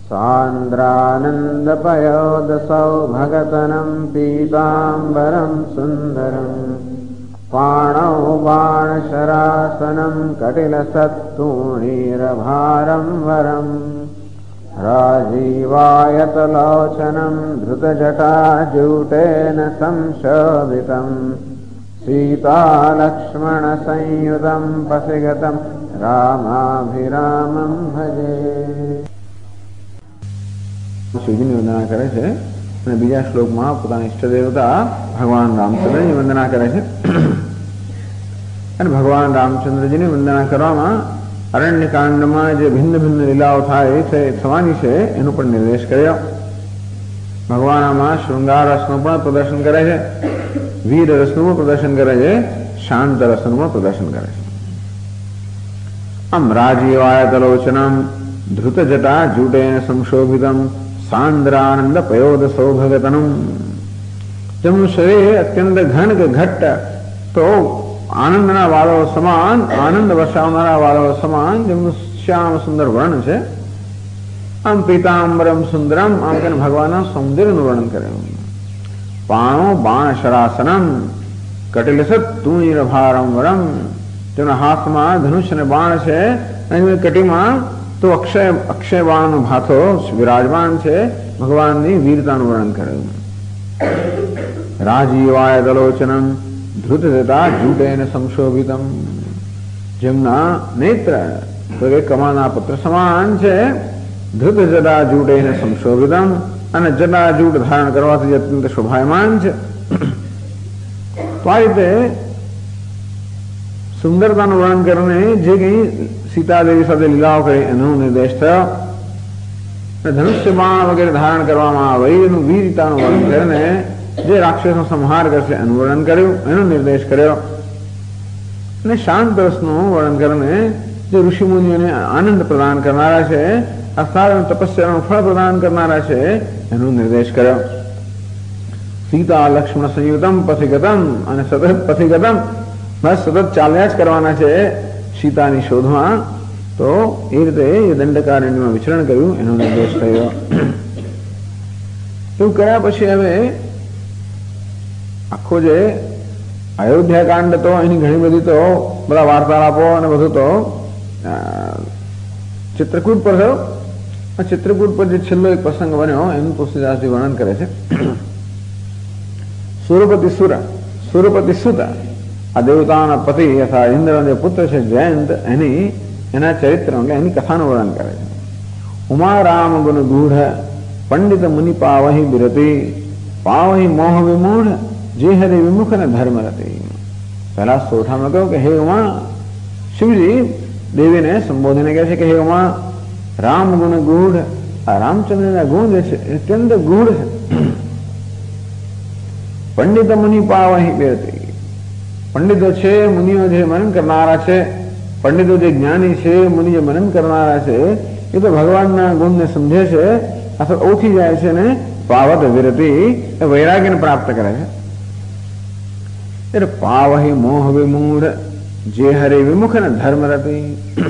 सान्द्रानन्दपयोदसौ भगतनं पीताम्बरं सुन्दरं पाणौ बाणशरासनं कटिलसत्तूणीरभारं वरम् राजीवायतलोचनं धृतजटाजूटेन संशोभितं सीतालक्ष्मणसंयुतं पथिगतं रामाभिरामं भजे। शिवजीની વંદના કરે છે અને બીજા શ્લોકમાં પોતાના ઈષ્ટદેવતા ભગવાન રામચંદ્રની વંદના કરે છે અને ભગવાન રામચંદ્રજીની વંદના કરવામાં અરણ્યકાંડમાં જે ભિન્ન ભિન્ન લીલાઓ થવાની છે એનો પણ નિર્દેશ કર્યો. ભગવાન આમાં શૃંગાર રસનું પણ પ્રદર્શન કરે છે, વીર રસનું પણ પ્રદર્શન કરે છે, શાંત રસનું પણ પ્રદર્શન કરે છે. આમ રાજીવાયતલોચનમ ધૃતજટા જૂટેન સંશોભિતમ સાંદ્રાનંદ પયોદ સૌભગતનમ. જેમનું શરીર અત્યંત ઘન કે ઘટ્ટ તો આનંદના વાળો સમાન, આનંદ વસાવનારા વાળો સમાન જેમનું શ્યામ સુંદર વર્ણ છે. આમ પીતાંબરમ સુંદરમ, આમ કે ભગવાનના સૌંદર્યનું વર્ણન કર્યું. પાણો બાણશરાસનમ કટિલસત તુણીરભારમ વરમ. તેના હાથમાં ધનુષ અને બાણ છે અને કટીમાં તો અક્ષય બાણનો ભાથો વિરાજમાન છે. ભગવાનની વીરતાનું વર્ણન કર્યું. રાજીવાય દલોચનમ ધૃતજટા જૂટેન સંશોભિતમ. જેમના નેત્ર તો કે કમળના પત્ર સમાન છે. ધૃતજટા જૂટેન સંશોભિતમ, અને જટા જૂટ ધારણ કરવાથી અત્યંત શોભાયમાન છે. તો આ રીતે સુંદરતાનું વર્ણન કરીને જે કઈ સીતાદેવી સાથે લીલાઓ કરી એનો નિર્દેશ થયો. ધનુષ્ય બાણ વગેરે ધારણ કરવામાં આવે એનું વીરતાનું વર્ણન કરીને જે રાક્ષસનો સંહાર કરશે એનું વર્ણન કર્યું, એનો નિર્દેશ કર્યો. અને શાંત રસનું વર્ણન કરીને જે ઋષિમુનિઓને આનંદ પ્રદાન કરનારા છે, અર્થાત તપસ્યાનું ફળ પ્રદાન કરનારા છે, એનો નિર્દેશ કર્યો. સીતા લક્ષ્મણ સંયુતમ પથિગતમ, અને સતત પથિગતમ, બસ સતત ચાલ્યા જ કરવાના છે સીતાની શોધમાં. તો એ રીતે એ દંડકારણ્યમાં વિચરણ કર્યું, એનો નિર્દેશ થયો. એવું કર્યા પછી હવે આખો જે અયોધ્યાકાંડ તો એની ઘણી બધી તો બધા વાર્તાલાપો અને બધું તો ચિત્રકૂટ પર થયો. આ ચિત્રકૂટ પર જે છેલ્લો એક પ્રસંગ બન્યો એનું તુલસીદાસજી વર્ણન કરે છે. સુરપતિ સુત, આ દેવતાના પતિ અથવા ઇન્દ્રના જે પુત્ર છે જયંત, એના ચરિત્ર એટલે એની કથાનું વર્ણન કરે છે. ઉમા રામ ગુણ ગૂઢ પંડિત મુનિ પાવહી બિરતી, પાવહી મોહ વિમૂઢ જે હરે વિમુખ ને ધર્મ રતી. પહેલા સોઠામાં કહ્યું કે હે ઉમા, શિવજી દેવીને સંબોધીને કહે છે કે હે ઉમા, રામ ગુણ ગૂઢ, આ રામચંદ્રના ગુણ જે છે અત્યંત ગૂઢ છે. પંડિત મુનિ પાવહી બિરતી, પંડિતો છે, મુનિઓ જે મનન કરનારા છે, પંડિતો જે જ્ઞાની છે, મુનિ જે મનન કરનારા છે, એ તો ભગવાનના ગુણને સમજે છે અથવા ઓળખી જાય છે ને પાવત વિરતી, એ વૈરાગ્યને પ્રાપ્ત કરે છે. એટલે પાવહી મોહ વિમૂઢ જે હરે વિમુખ ને ધર્મ રતી.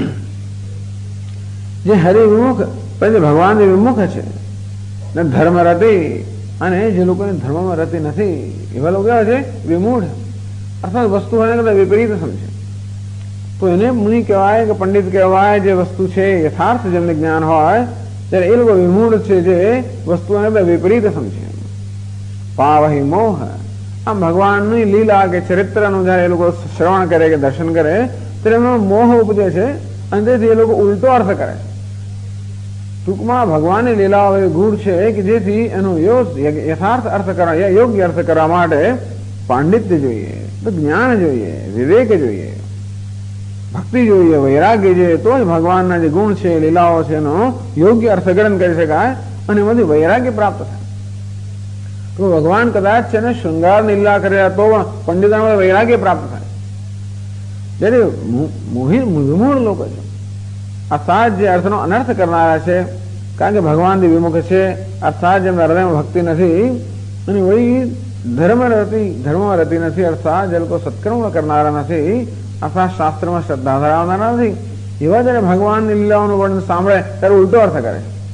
જે હરે વિમુખ પછી ભગવાન જે વિમુખ છે ને ધર્મ રતી, અને જે લોકોને ધર્મમાં રતી નથી એવા લોકો કેવા છે વિમૂઢ, અર્થાત વસ્તુ હોય કદાચ વિપરીત સમજે તો એને મુનિ કહેવાય કે પંડિત કહેવાય. જે વસ્તુ છે યથાર્થ જેમને જ્ઞાન હોય ત્યારે એ લોકો વિમૂઢ છે, જે વસ્તુઓને વિપરીત સમજે. પાવહી મોહ, આમ ભગવાનની લીલા કે ચરિત્રનું જયારે એ લોકો શ્રવણ કરે કે દર્શન કરે ત્યારે એમનો મોહ ઉપજે છે અને તેથી એ લોકો ઉલટો અર્થ કરે છે. ટૂંકમાં ભગવાનની લીલાઓ એ ગૂઢ છે કે જેથી એનો યથાર્થ અર્થ કરવા, યોગ્ય અર્થ કરવા માટે પાંડિત્ય જોઈએ, જ્ઞાન જોઈએ, વિવેક જોઈએ, ભક્તિ જોઈએ, વૈરાગ્ય જોઈએ, તો જ ભગવાનના જે ગુણ છે, લીલાઓ છે એનો યોગ્ય અર્થઘટન કરી શકાય અને એમાંથી વૈરાગ્ય પ્રાપ્ત થાય. તો ભગવાન કદાચ છે ને શૃંગાર લીલા કર્યા તો પંડિતોમાં વૈરાગ્ય પ્રાપ્ત થાય. જ્યારે વિમૂઢ લોકો છે, અર્થાત જે અર્થનો અનર્થ કરનારા છે, કારણ કે ભગવાન વિમુખ છે, અર્થાત જેમના હૃદયમાં ભક્તિ નથી અને વળી ધર્મમાં રતી નથી, અર્થાત જે લોકો સત્કર્મ કરનારા નથી, અર્થાત શાસ્ત્રમાં શ્રદ્ધા ધરાવનારા નથી, એવા જયારે ભગવાનની લીલાઓનું વર્ણન સાંભળે ત્યારે ઉલટો અર્થ કરે.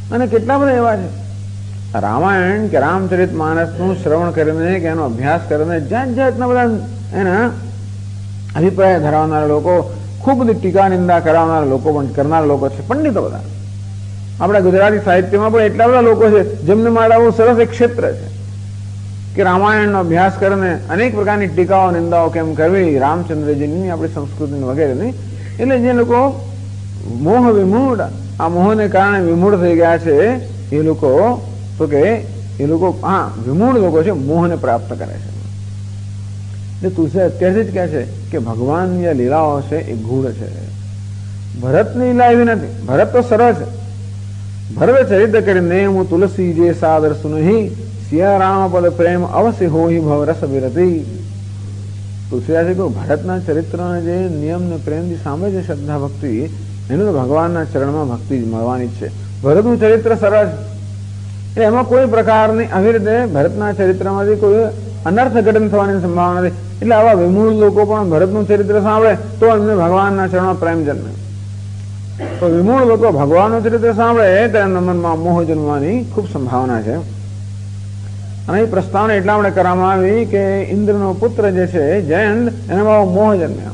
અને કેટલા બધા એવા છે રામાયણ કે રામચરિત માનસનું શ્રવણ કરીને કે એનો અભ્યાસ કરીને જાત જાતના બધા એના અભિપ્રાય ધરાવનારા લોકો, ખૂબ બધી ટીકા નિંદા કરાવનારા લોકો પણ કરનારા લોકો છે, પંડિતો બધા. આપણા ગુજરાતી સાહિત્યમાં પણ એટલા બધા લોકો છે જેમને માટે આવું સરસ એક ક્ષેત્ર છે કે રામાયણનો અભ્યાસ કરીને અનેક પ્રકારની ટીકાઓ નિંદાઓ કેમ કરવી રામચંદ્રજીની, આપણી સંસ્કૃતિની વગેરેની. એટલે જે લોકો મોહ વિમૂઢ, આ મોહને કારણે વિમૂઢ થઈ ગયા છે એ લોકો, તો કે એ લોકો વિમૂઢ લોકો છે, મોહને પ્રાપ્ત કરે છે. એટલે તુલસી અત્યારથી જ કહે છે કે ભગવાનની જે લીલાઓ છે એ ગૂઢ છે. ભરતની લીલા એવી નથી. ભરત તો સરળ છે. ભરત ચરિત્ર કરીને હું તુલસી જે સાદર સુનહી સિયા રામ પદ પ્રેમ અવશ્ય હોઈ ભવ રસ વિરતી. તુલસીદાસે કહ્યું ભરતના ચરિત્રના જે નિયમ ને પ્રેમથી સાંભળે છે શ્રદ્ધા ભક્તિ, એનું તો ભગવાનના ચરણમાં ભક્તિ મળવાની જ છે. ભરતનું ચરિત્ર સરળ છે. એમાં કોઈ પ્રકારની આવી રીતે ભરતના ચરિત્રમાંથી કોઈ અનર્થ ઘટન થવાની સંભાવના નથી. એટલે આવા વિમૂઢ લોકો પણ ભરતનું ચરિત્ર સાંભળે તો એમને ભગવાનના ચરણમાં પ્રેમ જન્મે. તો વિમૂઢ લોકો ભગવાનનું ચરિત્ર સાંભળે તો એમના મનમાં મોહ જન્મવાની ખૂબ સંભાવના છે. અને એ પ્રસ્તાવના એટલા માટે કરવામાં આવી કે ઇન્દ્રનો પુત્ર જે છે જયંત, એનામાં મોહ જન્મ્યો.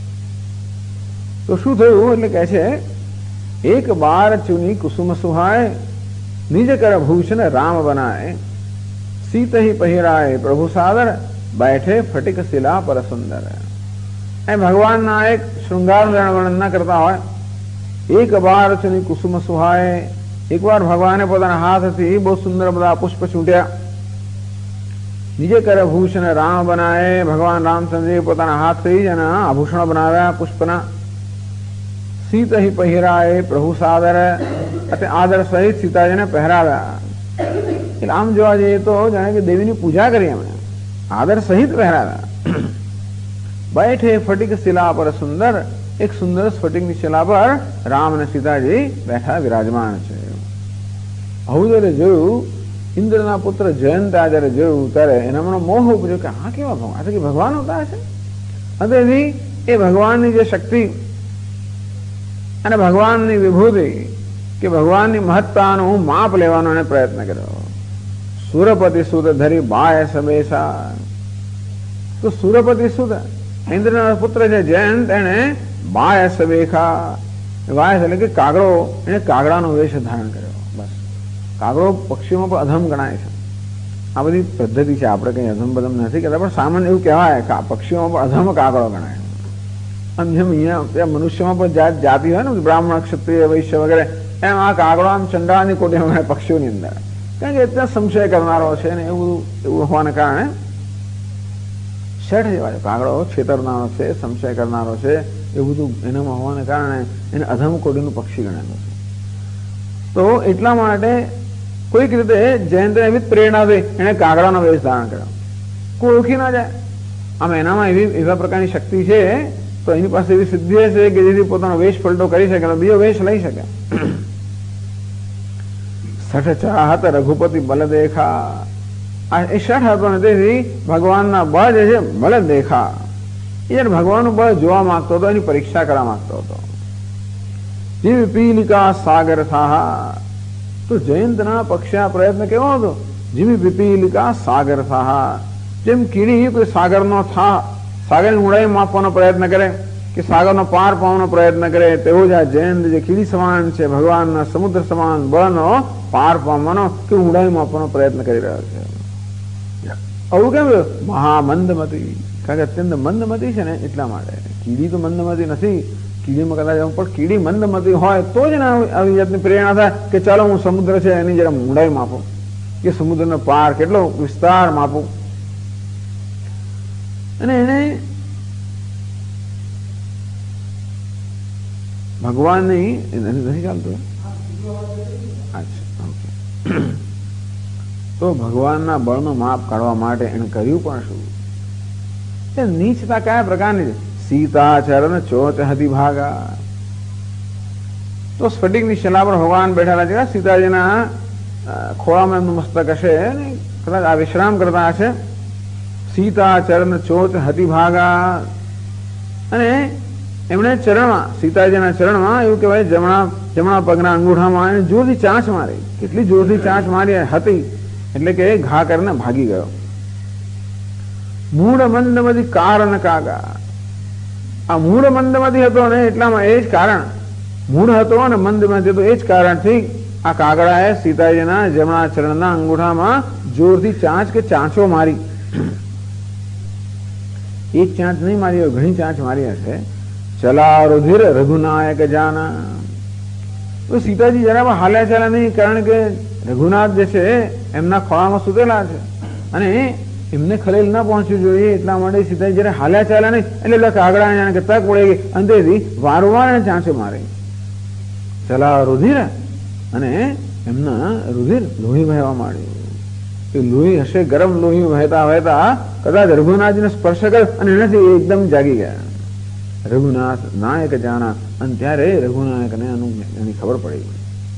તો શું થયું? એટલે કહે છે એક બાર ચુની કુસુમ સુહાય નિજ કર ભૂષણ રામ બનાય સીત ही पहिराए प्रभु सादर बैठे फटिक शिला पर सुंदर. એ ભગવાનના એક શૃંગાર વર્ણન ન કરતા હોય. એક બાર ચુની કુસુમ સુહાય, એકવાર ભગવાને પોતાના હાથથી બહુ સુંદર બધા પુષ્પ છૂટ્યા. નિજે કરે ભૂષણ રામ બનાય, ભગવાન રામચંદ્રજી પોતાના હાથથી જ એના આભૂષણો બનાવ્યા પુષ્પના. સીત ही पहिराए प्रभु सादर, એટલે આદર સહિત સીતાજીને પહેરાવ્યા. એટલે આમ જોવા જઈએ તો જાણે કે દેવીની પૂજા કરી એમણે, આદર સહિત પહેરાવ્યા. બેઠે ફટિક શિલા પર સુંદર, એક સુંદર સ્ફટિકની શિલા પર રામ અને સીતાજી બેઠા વિરાજમાન છે. આવું જયારે જોયું ઇન્દ્રના પુત્ર જયંત જયારે જોયું ત્યારે એનામાં મોહ ઉપજ્યો કે હા કેવા ભગવાન, કે ભગવાન હોતા હશે. તેથી એ ભગવાનની જે શક્તિ અને ભગવાનની વિભૂતિ કે ભગવાનની મહત્તાનું માપ લેવાનો એને પ્રયત્ન કર્યો. સુરપતિ સુત ધરી બાય સબેસા. તો સુરપતિ સુત ઇન્દ્રના પુત્ર છે જયંત, એને બાય સબેખા, વાય એટલે કે કાગડો, એને કાગડાનો વેશ ધારણ કર્યો. બસ કાગડો પક્ષીઓમાં પણ અધમ ગણાય છે. આ બધી પદ્ધતિ છે, આપણે કઈ અધમ બધમ નથી કહેતા, પણ સામાન્ય એવું કહેવાય કે પક્ષીઓમાં પણ અધમ કાગડો ગણાય. અને જેમ અહીંયા મનુષ્યમાં પણ જાતિ હોય ને બ્રાહ્મણ ક્ષત્રિય વૈશ્ય વગેરે, એમ આ કાગડો આમ ચંડાળની કોટીમાં ગણાય પક્ષીઓની અંદર. કારણ કે એટલા સંશય કરનારો છે ને એવું હોવાને કારણે શેઠ જેવા છે. કાગડો છેતરનારો છે, સંશય કરનારો છે, એવું બધું એનામાં હોવાને કારણે એને અધમ કોટીનું પક્ષી ગણેલું છે. તો એટલા માટે કોઈક રીતે જયંતને એવી પ્રેરણા થઈ, એને કાગડાનો વેશ ધારણ કર્યો. કોઈ ઓળખી ના જાય. આમ એનામાં એવા પ્રકારની શક્તિ છે તો એની પાસે એવી સિદ્ધિ છે કે જેથી પોતાનો વેશ પલટો કરી શકે, બીજો વેશ લઈ શકે. સઠ ચાહત રઘુપતિ બલ દેખા. એ શઠ હતો ને તેથી ભગવાનના બળ જે છે બળ દેખા. એ ભગવાનનું બળ જોવા માંગતો હતો, એની પરીક્ષા કરવા માંગતો હતો. જીવ પીલિકા સાગર થાહા. તો જયંતના પક્ષે આ પ્રયત્ન કેવો હતો? જીવ પીલિકા સાગર થાહા. જેમ કીડી કોઈ સાગરનો થા, સાગરની ઊંડાઈ માપવાનો પ્રયત્ન કરે કે સાગરનો પાર પાવાનો પ્રયત્ન કરે, તેવો જ આ જયંત જે કીડી સમાન છે, ભગવાનના સમુદ્ર સમાન બળનો પાર પામવાનો કે ઊંડાઈ માપવાનો પ્રયત્ન કરી રહ્યો છે. આવું કેમ? મહામંદમતી. કારણ કે અત્યંત મંદમતી છે ને એટલા માટે. કીડી તો મંદમતી નથી. કીડીમાં કદાચ પણ કીડી મંદમતી હોય તો જ આવી જાતની પ્રેરણા થાય કે ચાલો હું સમુદ્ર છે એની જરા ઊંડાઈ માપું, કે સમુદ્રનો પાર કેટલો વિસ્તાર માપું. અને એને ભગવાનની નથી ચાલતું. તો ભગવાનના બળનો માપ કાઢવા માટે એને કર્યું પણ શું? એ નીચતા કયા પ્રકારની? સીતા ચરણ ચોચ હતી ભાગા. તો સ્ફટિકની શિલા પર ભગવાન બેઠેલા છે. સીતાજીના ખોળામાં એમનું મસ્તક હશે, કદાચ આ વિશ્રામ કરતા હશે. સીતા ચરણ ચોચ હતી ભાગા. અને એમણે ચરણમાં, સીતાજીના ચરણમાં એવું કહેવાય જમણા પગના અંગૂઠામાં એને જોરથી ચાંચ મારી. કેટલી જોરથી ચાંચ મારી હતી એટલે કે ઘા કરીને ભાગી ગયો. મૂળ મંદમાંથી કારણ કાગા, આ મૂળ મંદમાંથી હતો ને એટલામાં એ જ કારણ, મૂળ હતો અને મંદમાંથી હતો એ જ કારણથી આ કાગડાએ સીતાજીના જમણા ચરણના અંગૂઠામાં જોરથી ચાંચ કે ચાંચો મારી. એક ચાંચ નહીં મારી હોય, ઘણી ચાંચ મારી હશે. ચલા રુધિર રઘુનાયક જાના. સીતાજી જરા પણ હાલ્યા ચાલ્યા નહીં, કારણ કે રઘુનાથ જે છે એમના ખોળામાં સુતેલા છે અને એમને ખલેલ ના પહોંચવું જોઈએ એટલા માટે સીતાજી જયારે હાલ્યા ચાલ્યા નહીં એટલે કાગડા જાણે કે તક પડી ગઈ. અંતેથી વારંવાર એને ચાંચો મારે. ચલા રુધિર, અને એમના રુધિર લોહી વહેવા માંડ્યું. એ લોહી હશે ગરમ લોહી વહેતા વહેતા કદાચ રઘુનાથજીને સ્પર્શ કર્યો અને એનાથી એકદમ જાગી ગયા. રઘુનાથ નાયક જાણા, અને ત્યારે રઘુનાયકને એની ખબર પડી.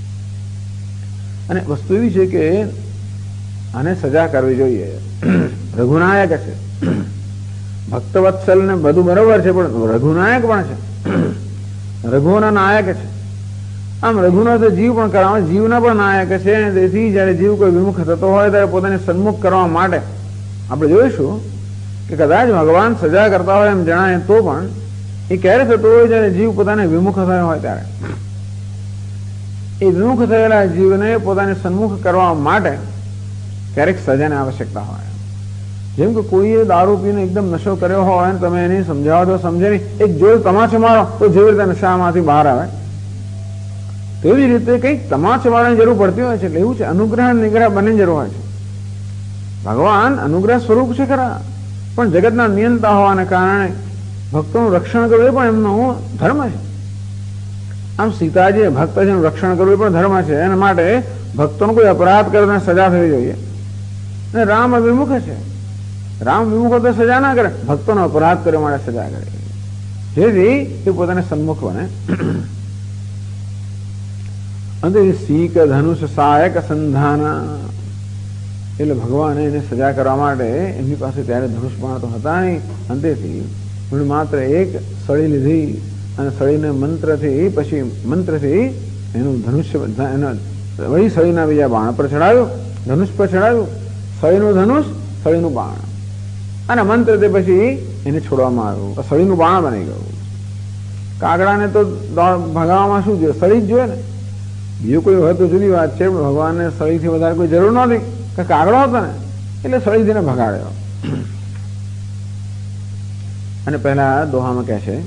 અને વસ્તુ એવી છે કે આને સજા કરવી જોઈએ. રઘુનાયક છે, ભક્તવત્સલ ને બધું બરોબર છે, પણ રઘુનાયક પણ છે, રઘુના નાયક છે. આમ રઘુનો તો જીવ પણ કરાવે, જીવના પણ નાયક છે. તેથી જયારે જીવ કોઈ વિમુખ થતો હોય ત્યારે પોતાને સન્મુખ કરવા માટે આપણે જોઈશું કે કદાચ ભગવાન સજા કરતા હોય એમ જણાય તો પણ એ ક્યારે થતો હોય જયારે જીવ પોતાને વિમુખ થયો હોય ત્યારે. એ વિમુખ થયેલા જીવને પોતાને સન્મુખ કરવા માટે ક્યારેક સજાની આવશ્યકતા હોય. જેમ કે કોઈએ દારૂ પીને એકદમ નશો કર્યો હોય અને તમે એને સમજાવો તો સમજે નહીં, એક જોર તમાચો મારો તો જેવી રીતે નશામાંથી બહાર આવે તેવી રીતે કંઈક તમાચો મારવાની જરૂર પડતી હોય છે. એટલે એવું છે, અનુગ્રહ અને નિગ્રહ બંને જરૂર હોય છે. ભગવાન અનુગ્રહ સ્વરૂપ છે ખરા, પણ જગતના નિયંતા હોવાને કારણે ભક્તોનું રક્ષણ કરવું એ પણ એમનો ધર્મ છે. આમ સીતાજી ભક્ત છે એનું રક્ષણ કરવું એ પણ ધર્મ છે. એના માટે ભક્તોનો કોઈ અપરાધ કરે તો સજા થવી જોઈએ. અને રામ વિમુખ છે, રામ વિમુખ તો સજા ના કરે, ભક્તોનો અપરાધ કરવા માટે સજા કરે, જેથી એ પોતાને સન્મુખ બને. અંતે સીક ધનુષ સહાયક સંધાના, એટલે ભગવાને એને સજા કરવા માટે એમની પાસે ત્યારે ધનુષ બાણ તો હતા નહીં. અંતેથી માત્ર એક સળી લીધી અને સળીને મંત્રથી એનું ધનુષ્ય વળી સળીના બીજા બાણ પર ચડાવ્યું, ધનુષ પર ચડાવ્યું. સળીનું ધનુષ, સળીનું બાણ, અને મંત્રથી પછી એને છોડવામાં આવ્યું. સળીનું બાણ બની ગયું. કાગડાને તો ભગાવવામાં શું જોઈએ? સળી જ જોઈએ ને. બીજું કોઈ હોય તો જુદી વાત છે, પણ ભગવાનને સળીથી વધારે કોઈ જરૂર નહોતી, કે કાગડો હતો ને એટલે સળીથી ને ભગાડ્યો. અને પહેલા દોહામાં કહે છે,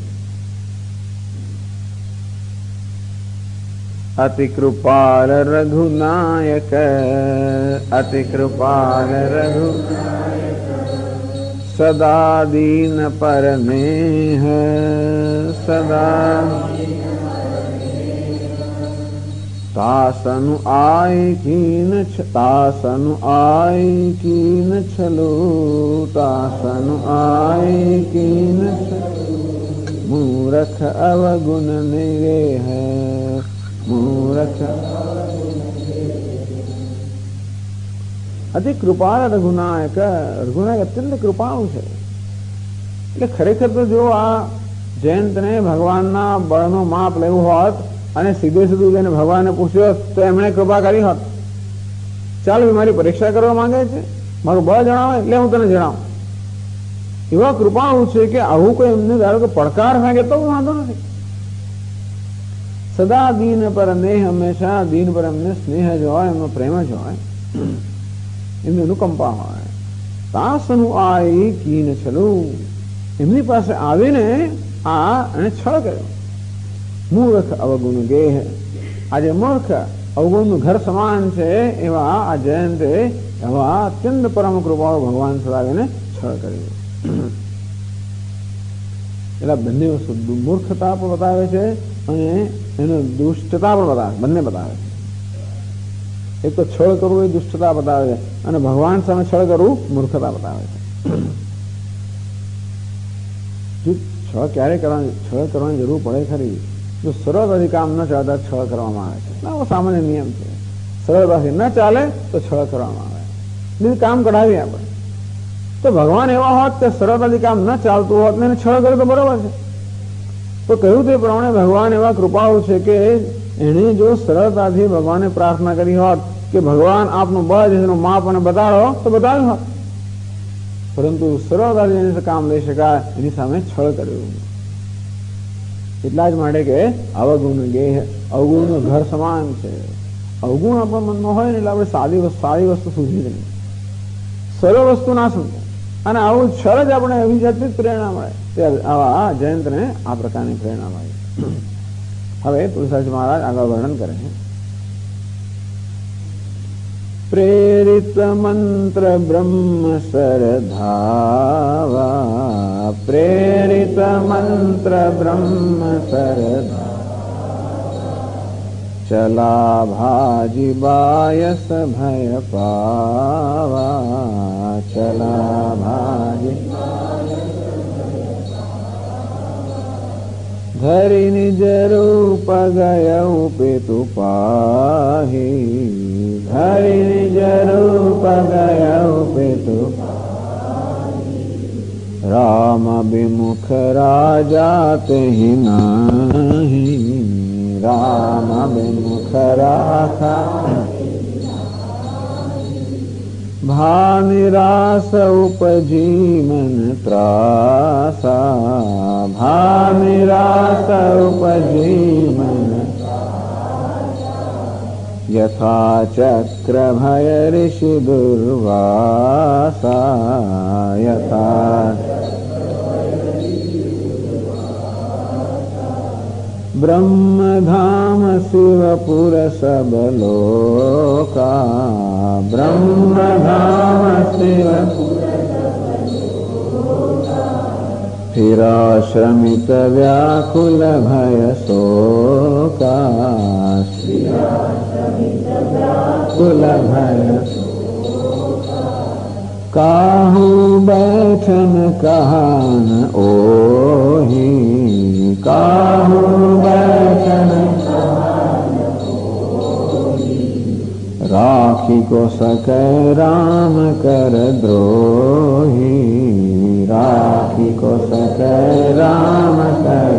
અતિ કૃપાલ રઘુનાયક, અતિ કૃપાલ રઘુ સદા દીન પર નેહ, સદા તાસनु આય કીન છલો, તાસनु આય કીન મૂરખ અવગુણ નિરેહ, મૂરખ. અતિ કૃપાળ રઘુનાયક, રઘુનાયક અત્યંત કૃપાળુ છે. એટલે ખરેખર તો જો આ જયંતને ભગવાનના બળનો માપ લેવું હોત અને સીધે સીધું જઈને ભગવાનને પૂછ્યો તો એમણે કૃપા કરી હોત. ચાલ મારી પરીક્ષા કરવા માંગે છે, મારું બળ જણાવે એટલે હું તને જણાવું. એવા કૃપાળુ છે કે આવું કોઈ એમને ધારો કે પડકાર ફેંકે તો વાંધો નથી. સદા દીન પર નેહ, હંમેશા દીન પર એમને સ્નેહ જ હોય, એમનો પ્રેમ જ હોય, એમની અનુકંપા હોય. તાસનું આય કીન છલું, એમની પાસે આવીને આ એને છળ કર્યો. મૂર્ખ અવગુણ ગેહ, આજે મૂર્ખ અવગુણનું ઘર સમાન છે એવા આ જયંતે એવા અત્યંત પરમ કૃપાળુ ભગવાન સદાવીને છળ કર્યું. એટલે બંને વસ્તુ મૂર્ખતા પણ બતાવે છે અને એનો દુષ્ટતા પણ બતાવે, બંને બતાવે છે. એક તો છળ કરવું એ દુષ્ટતા બતાવે છે અને ભગવાન સામે છળ કરવું મૂર્ખતા બતાવે છે. છળ ક્યારે કરવાની, છળ કરવાની જરૂર પડે ખરી જો સરળતાથી કામ ન ચાલતા છળ કરવામાં આવે છે. આવો સામાન્ય નિયમ છે. સરળતાથી ન ચાલે તો છળ કરવામાં આવે, બીજું કામ કઢાવીએ આપણે. તો ભગવાન એવા હોત કે સરળતાથી કામ ન ચાલતું હોત ને એને છળ કરે તો બરોબર છે. તો કહ્યું તે પ્રમાણે ભગવાન એવા કૃપાળુ છે કે એણે જો સરળતાથી ભગવાનને પ્રાર્થના કરી હોત કે ભગવાન આપનું બળ એનું માપ અને બતાડો તો બતાવ્યું હોત, પરંતુ સરળતાથી એને કામ લઈ શકાય એની સામે છળ કર્યું. એટલા જ માટે કે અવગુણ ગેહ, અવગુણનું ઘર સમાન છે. અવગુણ આપણા મનમાં હોય ને એટલે આપણે સારી વસ્તુ સૂઝી જ નહીં, સરળ વસ્તુ ના સૂઝે. અને આવું છળ જ આપણે અભિજાતની જ પ્રેરણા મળે. તે આવા જયંતને આ પ્રકારની પ્રેરણા મળી. હવે તુલસીદાસ મહારાજ આગળ વર્ણન કરે છે. પ્રેરિત મંત્ર બ્રહ્મ સરધાવા, પ્રેરિત મંત્ર બ્રહ્મ સરધાવા, ચલા ભાજી બાયસ ભય પાવા, ચલા ભાજી ધરી નિજ રૂપ ગયઉ પિતુ પાહી, ધરી નિજ રૂપ ગયઉ પિતુ રામ વિમુખ રાજા તેહિ નાહી, રામ વિમુખ રાખા ભા નિરાસ ઉપજી મન ત્રાસા, ભા નિરાસ ઉપજી મન યથા ચક્ર ભય ઋષિ દુર્વાસા, યથા બ્રહ્મધામ શિવપુર સબ લોકા, બ્રહ્મધામ શિવપુર સ્થિરાશ્રમિત વ્યાકુલ ભય શોકા, કુલ ભય કાહુ બેઠન કહાન ઓહી, કાહુ બેઠન રાખી કો સકે રામ કર દ્રોહી, રાખી કો સકે રામ કર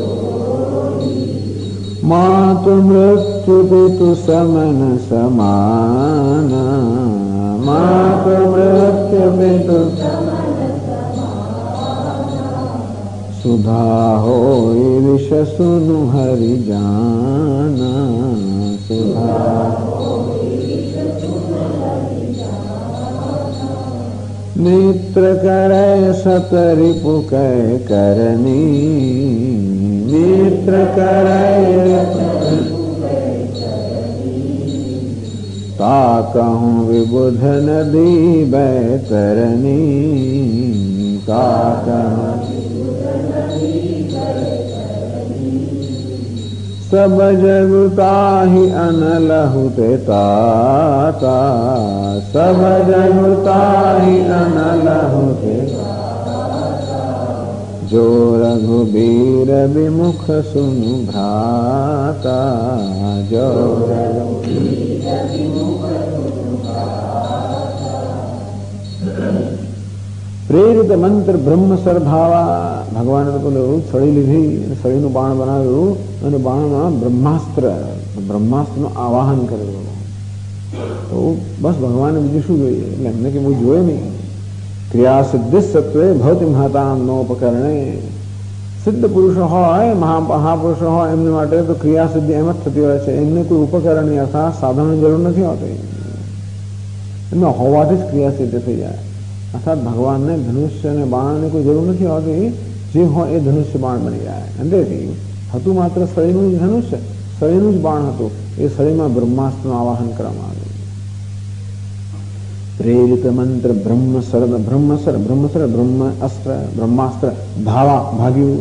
માતુ મૃત્યુ પિતુ સમન સમાના, માતુ મૃત્યુ પિતુ સુધા હોય વિષ સુનુ હરિ જાના, સુધા નેત્ર કરે સત રિપુ કહે કરની, નેત્ર કરે તા કહું વિબુધ નદી બૈતરની, તા કહું સબ જગુ તાહી અનલહુ તે તાતા, સબ જગુ તાહી અનલહુ તે જો રઘુબીર વિમુખ સુનુ ભ્રાતા, જો પ્રેરિત મંત્ર બ્રહ્મ સરધાવા. ભગવાને તો પેલું સળી લીધી, સળીનું બાણ બનાવ્યું અને બાણમાં બ્રહ્માસ્ત્રનું આવાહન કરેલું. તો બસ ભગવાને બીજું શું જોઈએ? એટલે એમને કે બહુ જોઈએ નહીં. ક્રિયા સિદ્ધિ સત્વે ભવતી મહાતામ નોપકરણે. સિદ્ધ પુરુષો હોય, મહાપુરુષો હોય, એમની માટે તો ક્રિયા સિદ્ધિ એમ જ થતી હોય છે. એમને કોઈ ઉપકરણની અર્થાત સાધનની જરૂર નથી હોતી. એમને હોવાથી જ ક્રિયા સિદ્ધ થઈ જાય. અર્થાત ભગવાનને ધનુષ્ય અને બાણની કોઈ જરૂર નથી હોતી. જે હોય એ ધનુષ્ય બાણ બની જાય. અંદરથી હતું માત્ર સળીનું જ ધનુષ્ય, સળીનું જ બાણ હતું. એ સળીમાં બ્રહ્માસ્ત્રનું આવાહન કરવામાં આવ્યું. પ્રેરિત મંત્ર બ્રહ્મસર, બ્રહ્માસ્ત્ર ધાવા ભાગ્યું.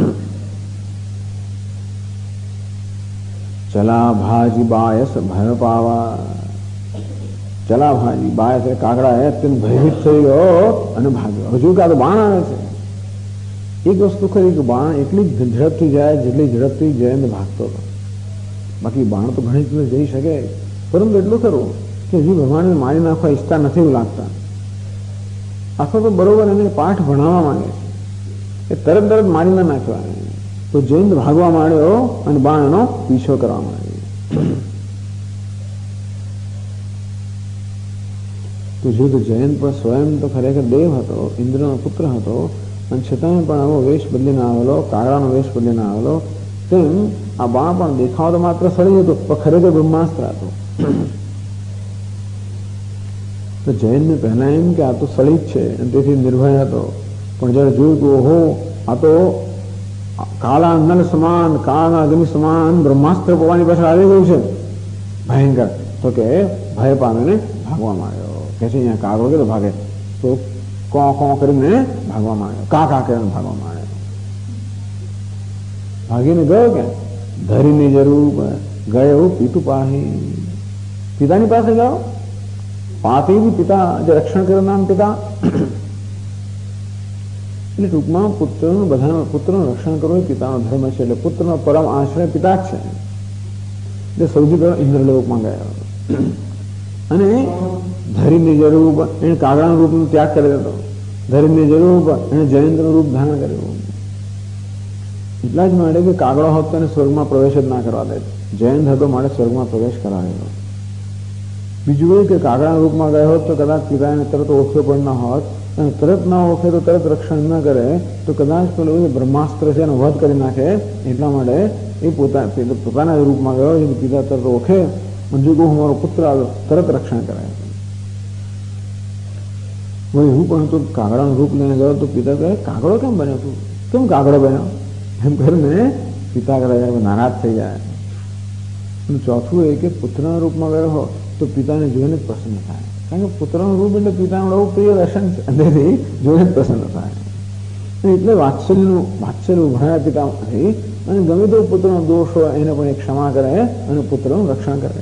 ચલા ભાજી બાયસ ભય પાવા. ચલા ભાજી બાયસ કાગડા અત્યંત ભયભીત થઈ ગયો અને ભાગ્યો. હજુ કાં તો બાણ આવે છે. એક વસ્તુ ખરી કે બાણ એટલી ઝડપથી જાય જેટલી ઝડપથી જયંત ભાગતો હતો. બાકી બાણ તો ઘણી દૂર જઈ શકે, પરંતુ એટલું ખરું કે હજી ભગવાનને મારી નાખવા ઈચ્છતા નથી એવું લાગતા. અથવા તો બરોબર એને પાઠ ભણાવવા માંગે છે. એ તરત મારી ના નાખવા. તો જયંત ભાગવા માંડ્યો અને બાણનો પીછો કરવા માંડ્યો. તો જો તો જયંત પણ સ્વયં તો ખરેખર દેવ હતો, ઇન્દ્રનો પુત્ર હતો, અને છતાંય પણ આવો વેશ બદલીને આવેલો, કાગડાનો વેશ બદલીને આવેલો. તેમ આ બાણ પણ દેખાવ તો માત્ર સળી હતો, પણ ખરેખર બ્રહ્માસ્ત્ર હતો. તો જૈનને પહેલા એમ કે આ તો સળી જ છે અને તેથી નિર્ભય હતો. પણ જયારે જોયું કે ઓહો આ તો કાળા નલ સમાન, કાળા અગ્નિ સમાન બ્રહ્માસ્ત્ર પોતાની પાસે આવી ગયું છે ભયંકર, તો કે ભય પામીને ભાગવા માંડ્યો. કે છે અહીંયા કાગડો કે ભાગે, તો કો કરીને ભાગવા માંડ્યો, કા કરીને ભાગવા માંડ્યો. ભાગીને ગયો કે ધરીને જરૂર ગયો પિતુ પાસે, પિતાની પાસે ગયો. પાતી પિતા જે રક્ષણ કરે નામ પિતા. એટલે ટૂંકમાં પુત્રનું બધા પુત્રનું રક્ષણ કરવું એ પિતાનો ધર્મ છે. એટલે પુત્રનો પરમ આશ્રય પિતા જ છે. એટલે સૌથી પહેલા ઇન્દ્રલોકમાં ગયા અને ધરીની જરૂર એને કાગડાનું રૂપનો ત્યાગ કરી દીધો. ધરીની જરૂર એને જયંતનું રૂપ ધારણ કર્યું. એટલા જ માટે કે કાગડો હોત તો એને સ્વર્ગમાં પ્રવેશ જ ના કરવા દે, જયંત હતો માટે સ્વર્ગમાં પ્રવેશ કરાવેલો. બીજું એ કે કાગડાના રૂપમાં ગયો હોત તો કદાચ પિતાને તરત ઓળખ્યો પણ ના હોત, અને તરત ના ઓળખે તો તરત રક્ષણ ન કરે તો કદાચ પેલું બ્રહ્માસ્ત્ર છે એનો વધ કરી નાખે. એટલા માટે એ પોતાના રૂપમાં ગયો, પિતા તરત ઓળખે અને જો હું મારો પુત્ર આવ્યો તરત રક્ષણ કરાય. એવું પણ હતું, કાગડાનું રૂપ લઈને ગયો તો પિતા કહે કાગડો કેમ બન્યો તું, કેમ કાગડો બન્યો એમ કરીને પિતા કદાચ નારાજ થઈ જાય. અને ચોથું એ કે પુત્રના રૂપમાં ગયો હો તો પિતાને જોઈને જ પ્રસન્ન થાય, કારણ કે પુત્રનું રૂપ એટલે પિતાનું બહુ પ્રિય દર્શન છે, અંદરથી જોઈને જ પ્રસન્ન થાય. એટલે વાત્સલ્ય ઉભરાયા પિતામાંથી, અને ગમે તો પુત્રનો દોષ હોય એને પણ એ ક્ષમા કરે અને પુત્રનું રક્ષણ કરે.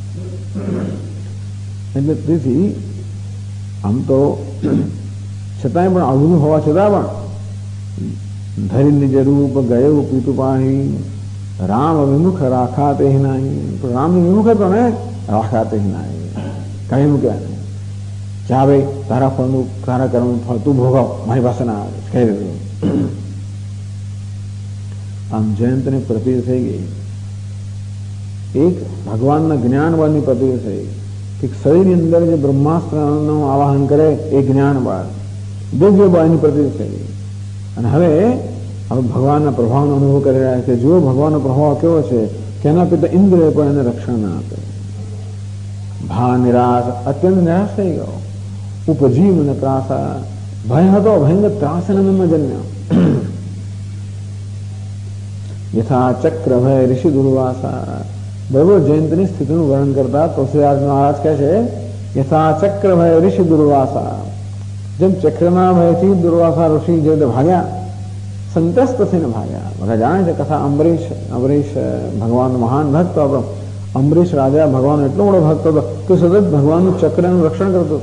એટલે તેથી આમ તો છતાંય પણ અવધૂત હોવા છતાં પણ ધરીને જરૂર ગયો પીતું પાણી રામ વિમુખ રાખાતે નહીં. પણ રામની વિમુખ હતો ને રાખાતે નહીં, કહી મૂક્યા નહીં. જા ભાઈ તારા ફળનું તારા કર્મનું ફળ તું ભોગવ, મારી પાસે ના આવે કહી દીધું. આમ જયંતની પ્રતિતિ થઈ ગઈ, એક ભગવાનના જ્ઞાન બળની પ્રતિતિ થઈ કે શરીરની અંદર જે બ્રહ્માસ્ત્રનું આવાહન કરે એ જ્ઞાન બળ, દિવ્ય બળની પ્રતિતિ થઈ ગઈ. અને હવે ભગવાનના પ્રભાવનો અનુભવ કરી રહ્યા છે. જુઓ ભગવાનનો પ્રભાવ કેવો છે કે એના પિતા ઇન્દ્રએ પણ એને રક્ષણ ના આપે. ભા નિરાશ, અત્યંત નિરાશ થઈ ગયો. ઉપજીવ અને ત્રાસ, ભય હતો, ભયંકર ત્રાસ એના જન્મ્યો. યથા ચક્ર ભય ઋષિ દુર્વાસા. બરોબર જયંતની સ્થિતિનું વર્ણન કરતા તુલસીદાસ મહારાજ કહે છે યથા ચક્ર ભય ઋષિ દુર્વાસા. જેમ ચક્રના ભયથી દુર્વાસા ઋષિ જે રીતે ભાગ્યા, સંતસ્ત થઈને ભાગ્યા. બધા જાણે છે કથા. અંબરીશ ભગવાનનો મહાન ભક્ત હતો. અંબરીશ રાજા ભગવાન એટલો મોટો ભક્ત હતો કે સતત ભગવાનનું ચક્રનું રક્ષણ કરતો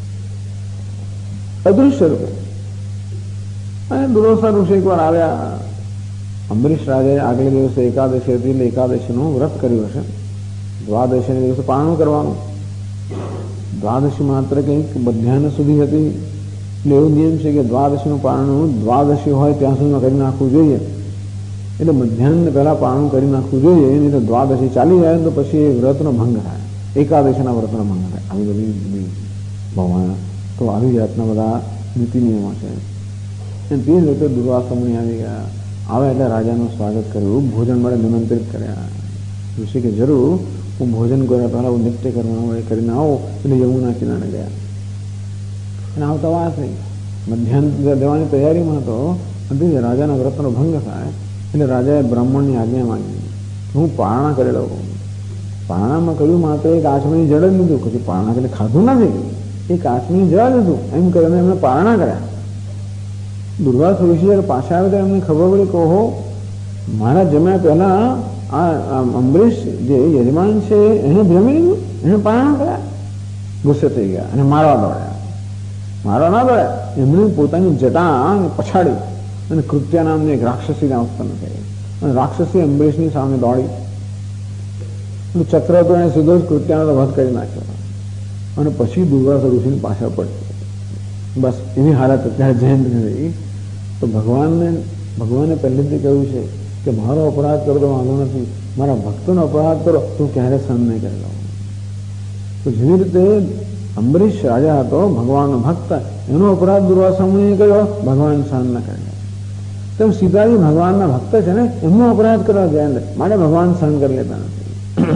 અદૃશ્ય રૂપે. અને દુર્વાસા ઋષિ એકવાર આવ્યા. અંબરીશ રાજાએ આગલે દિવસે એકાદશી હતી એટલે એકાદશીનું વ્રત કર્યું હશે. દ્વાદશીના દિવસે પારણું કરવાનું. દ્વાદશી માત્ર કંઈક મધ્યાહ્ન સુધી હતી. એટલે એવો નિયમ છે કે દ્વાદશીનું પારણું દ્વાદશી હોય ત્યાં સુધીમાં કરી નાખવું જોઈએ. એટલે મધ્યાહ્ન પહેલા પારણું કરી નાખવું જોઈએ, નહીં તો દ્વાદશી ચાલી જાય તો પછી એ વ્રતનો ભંગ થાય, એકાદશીના વ્રતનો ભંગ થાય. આવી બધી ભગવાન તો આવી જાતના બધા નીતિ નિયમો છે. અને તે જ રીતે દુર્વાસા મુનિ આવી ગયા. આવે એટલે રાજાનું સ્વાગત કર્યું, ભોજન માટે નિમંત્રિત કર્યા. ઋષિ કે જરૂર હું ભોજન કર્યા પહેલા હું નિત્ય કરવા કરીને આવો. એટલે યમુના કિનારે ગયા અને આવતા વાત થઈ. મધ્યાહન દેવાની તૈયારીમાં હતો, રાજાના વ્રતનો ભંગ થાય એટલે રાજાએ બ્રાહ્મણની આજ્ઞા માંગી હું પારણા કરી લઉં. પારણામાં કહ્યું માત્ર એક આચમણી જળ જ લીધું, પછી પારણા કરીને ખાધું નથી, એક આચમણી જળ લીધું એમ કરીને એમને પારણા કર્યા. દુર્વાસા ઋષિ જયારે પાછા આવે તો એમને ખબર પડી કે ઓહો મારા જમ્યા પહેલા આ અંબરીશ જે યજમાન છે એને જમી લીધું, એને પારણા કર્યા. ગુસ્સે થઈ ગયા અને મારવા દોડ્યા. મારવા ના દોડ્યા, એમણે પોતાની જટા પછાડી અને કૃત્યા નામની એક રાક્ષસીને ઉત્પન્ન થઈ. અને રાક્ષસી અંબરીશની સામે દોડી. ચક્ર હતો એને સીધો જ કૃત્યાનો વધ કરી નાખ્યો. અને પછી દુર્વાસા ઋષિની પાછળ પડી. બસ એવી હાલત અત્યારે જયંત થઈ. તો ભગવાને પહેલેથી કહ્યું છે કે મારો અપરાધ કરો તો વાંધો નથી, મારા ભક્તોનો અપરાધ કરો તો ક્યારે સહન નહીં કરી લઉં. તો જેવી રીતે અંબરીશ રાજા હતો, ભગવાનનો ભક્ત, એનો અપરાધ દુર્વાસા મુનિએ કર્યો, ભગવાન સહન ન કરે. તેમ સીતાજી ભગવાનના ભક્ત છે ને, એમનો અપરાધ કરવા જાય માટે ભગવાન સહન કરી લેતા નથી.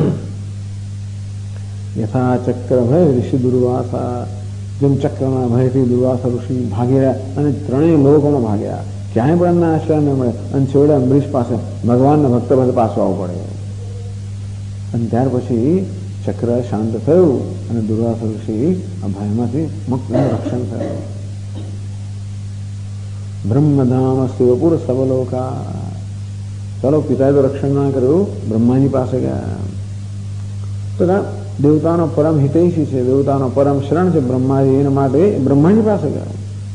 યથા ચક્ર ભય ઋષિ દુર્વાસા, જેમ ચક્રના ભયથી દુર્વાસા ઋષિ ભાગ્યા અને ત્રણેય લોકોમાં ભાગ્યા, ક્યાંય પણ એમના આશ્રય ન મળે અને છેવટે અંબરીશ પાસે ભગવાનના ભક્ત પાસે પાછું આવવું પડે. અને ત્યાર પછી ચક્ર શાંત થયું અને દુર્વાસા ઋષિ આ ભયમાંથી મુક્તનું રક્ષણ થયું. બ્રહ્મધામ શિવપુર સવલોકા, ચાલો પિતાએ તો રક્ષણ ના કર્યું, બ્રહ્માજી પાસે ગયા. તો દેવતાનો પરમ હિતૈષી છે, દેવતાનો પરમ શરણ છે બ્રહ્માજી, એના માટે બ્રહ્માજી પાસે ગયા.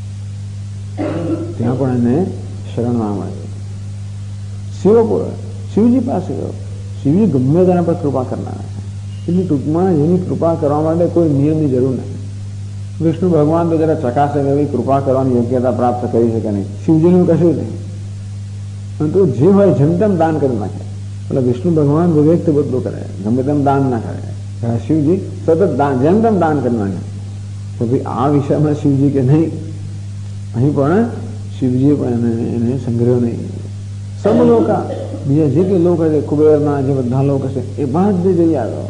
ત્યાં પણ એને શરણ ના મળ્યું. શિવપુર, શિવજી પાસે ગયો. શિવજી ગમે તેના પર કૃપા કરનારા છે. એટલે ટૂંકમાં એની કૃપા કરવા માટે કોઈ નિયમની જરૂર નથી. વિષ્ણુ ભગવાન તો જરા ચકાસે એવી કૃપા કરવાની યોગ્યતા પ્રાપ્ત કરી શકે નહીં, શિવજીનું કશું નહીં. પરંતુ જે હોય જેમ તેમ દાન કરી નાખે. એટલે વિષ્ણુ ભગવાન વિવેકથી બધું કરે, ગમે તેમ દાન ના કરે. શિવજી સતત જેમ તેમ દાન કરી નાખે. તો ભાઈ આ વિષયમાં શિવજી કે નહીં, અહીં પણ શિવજીએ પણ એને સંગ્રહ નહીં. સબ લોકો બીજા જે કંઈ લોકો છે, કુબેરના જે બધા લોકો છે એ બધે જઈ આવ્યો.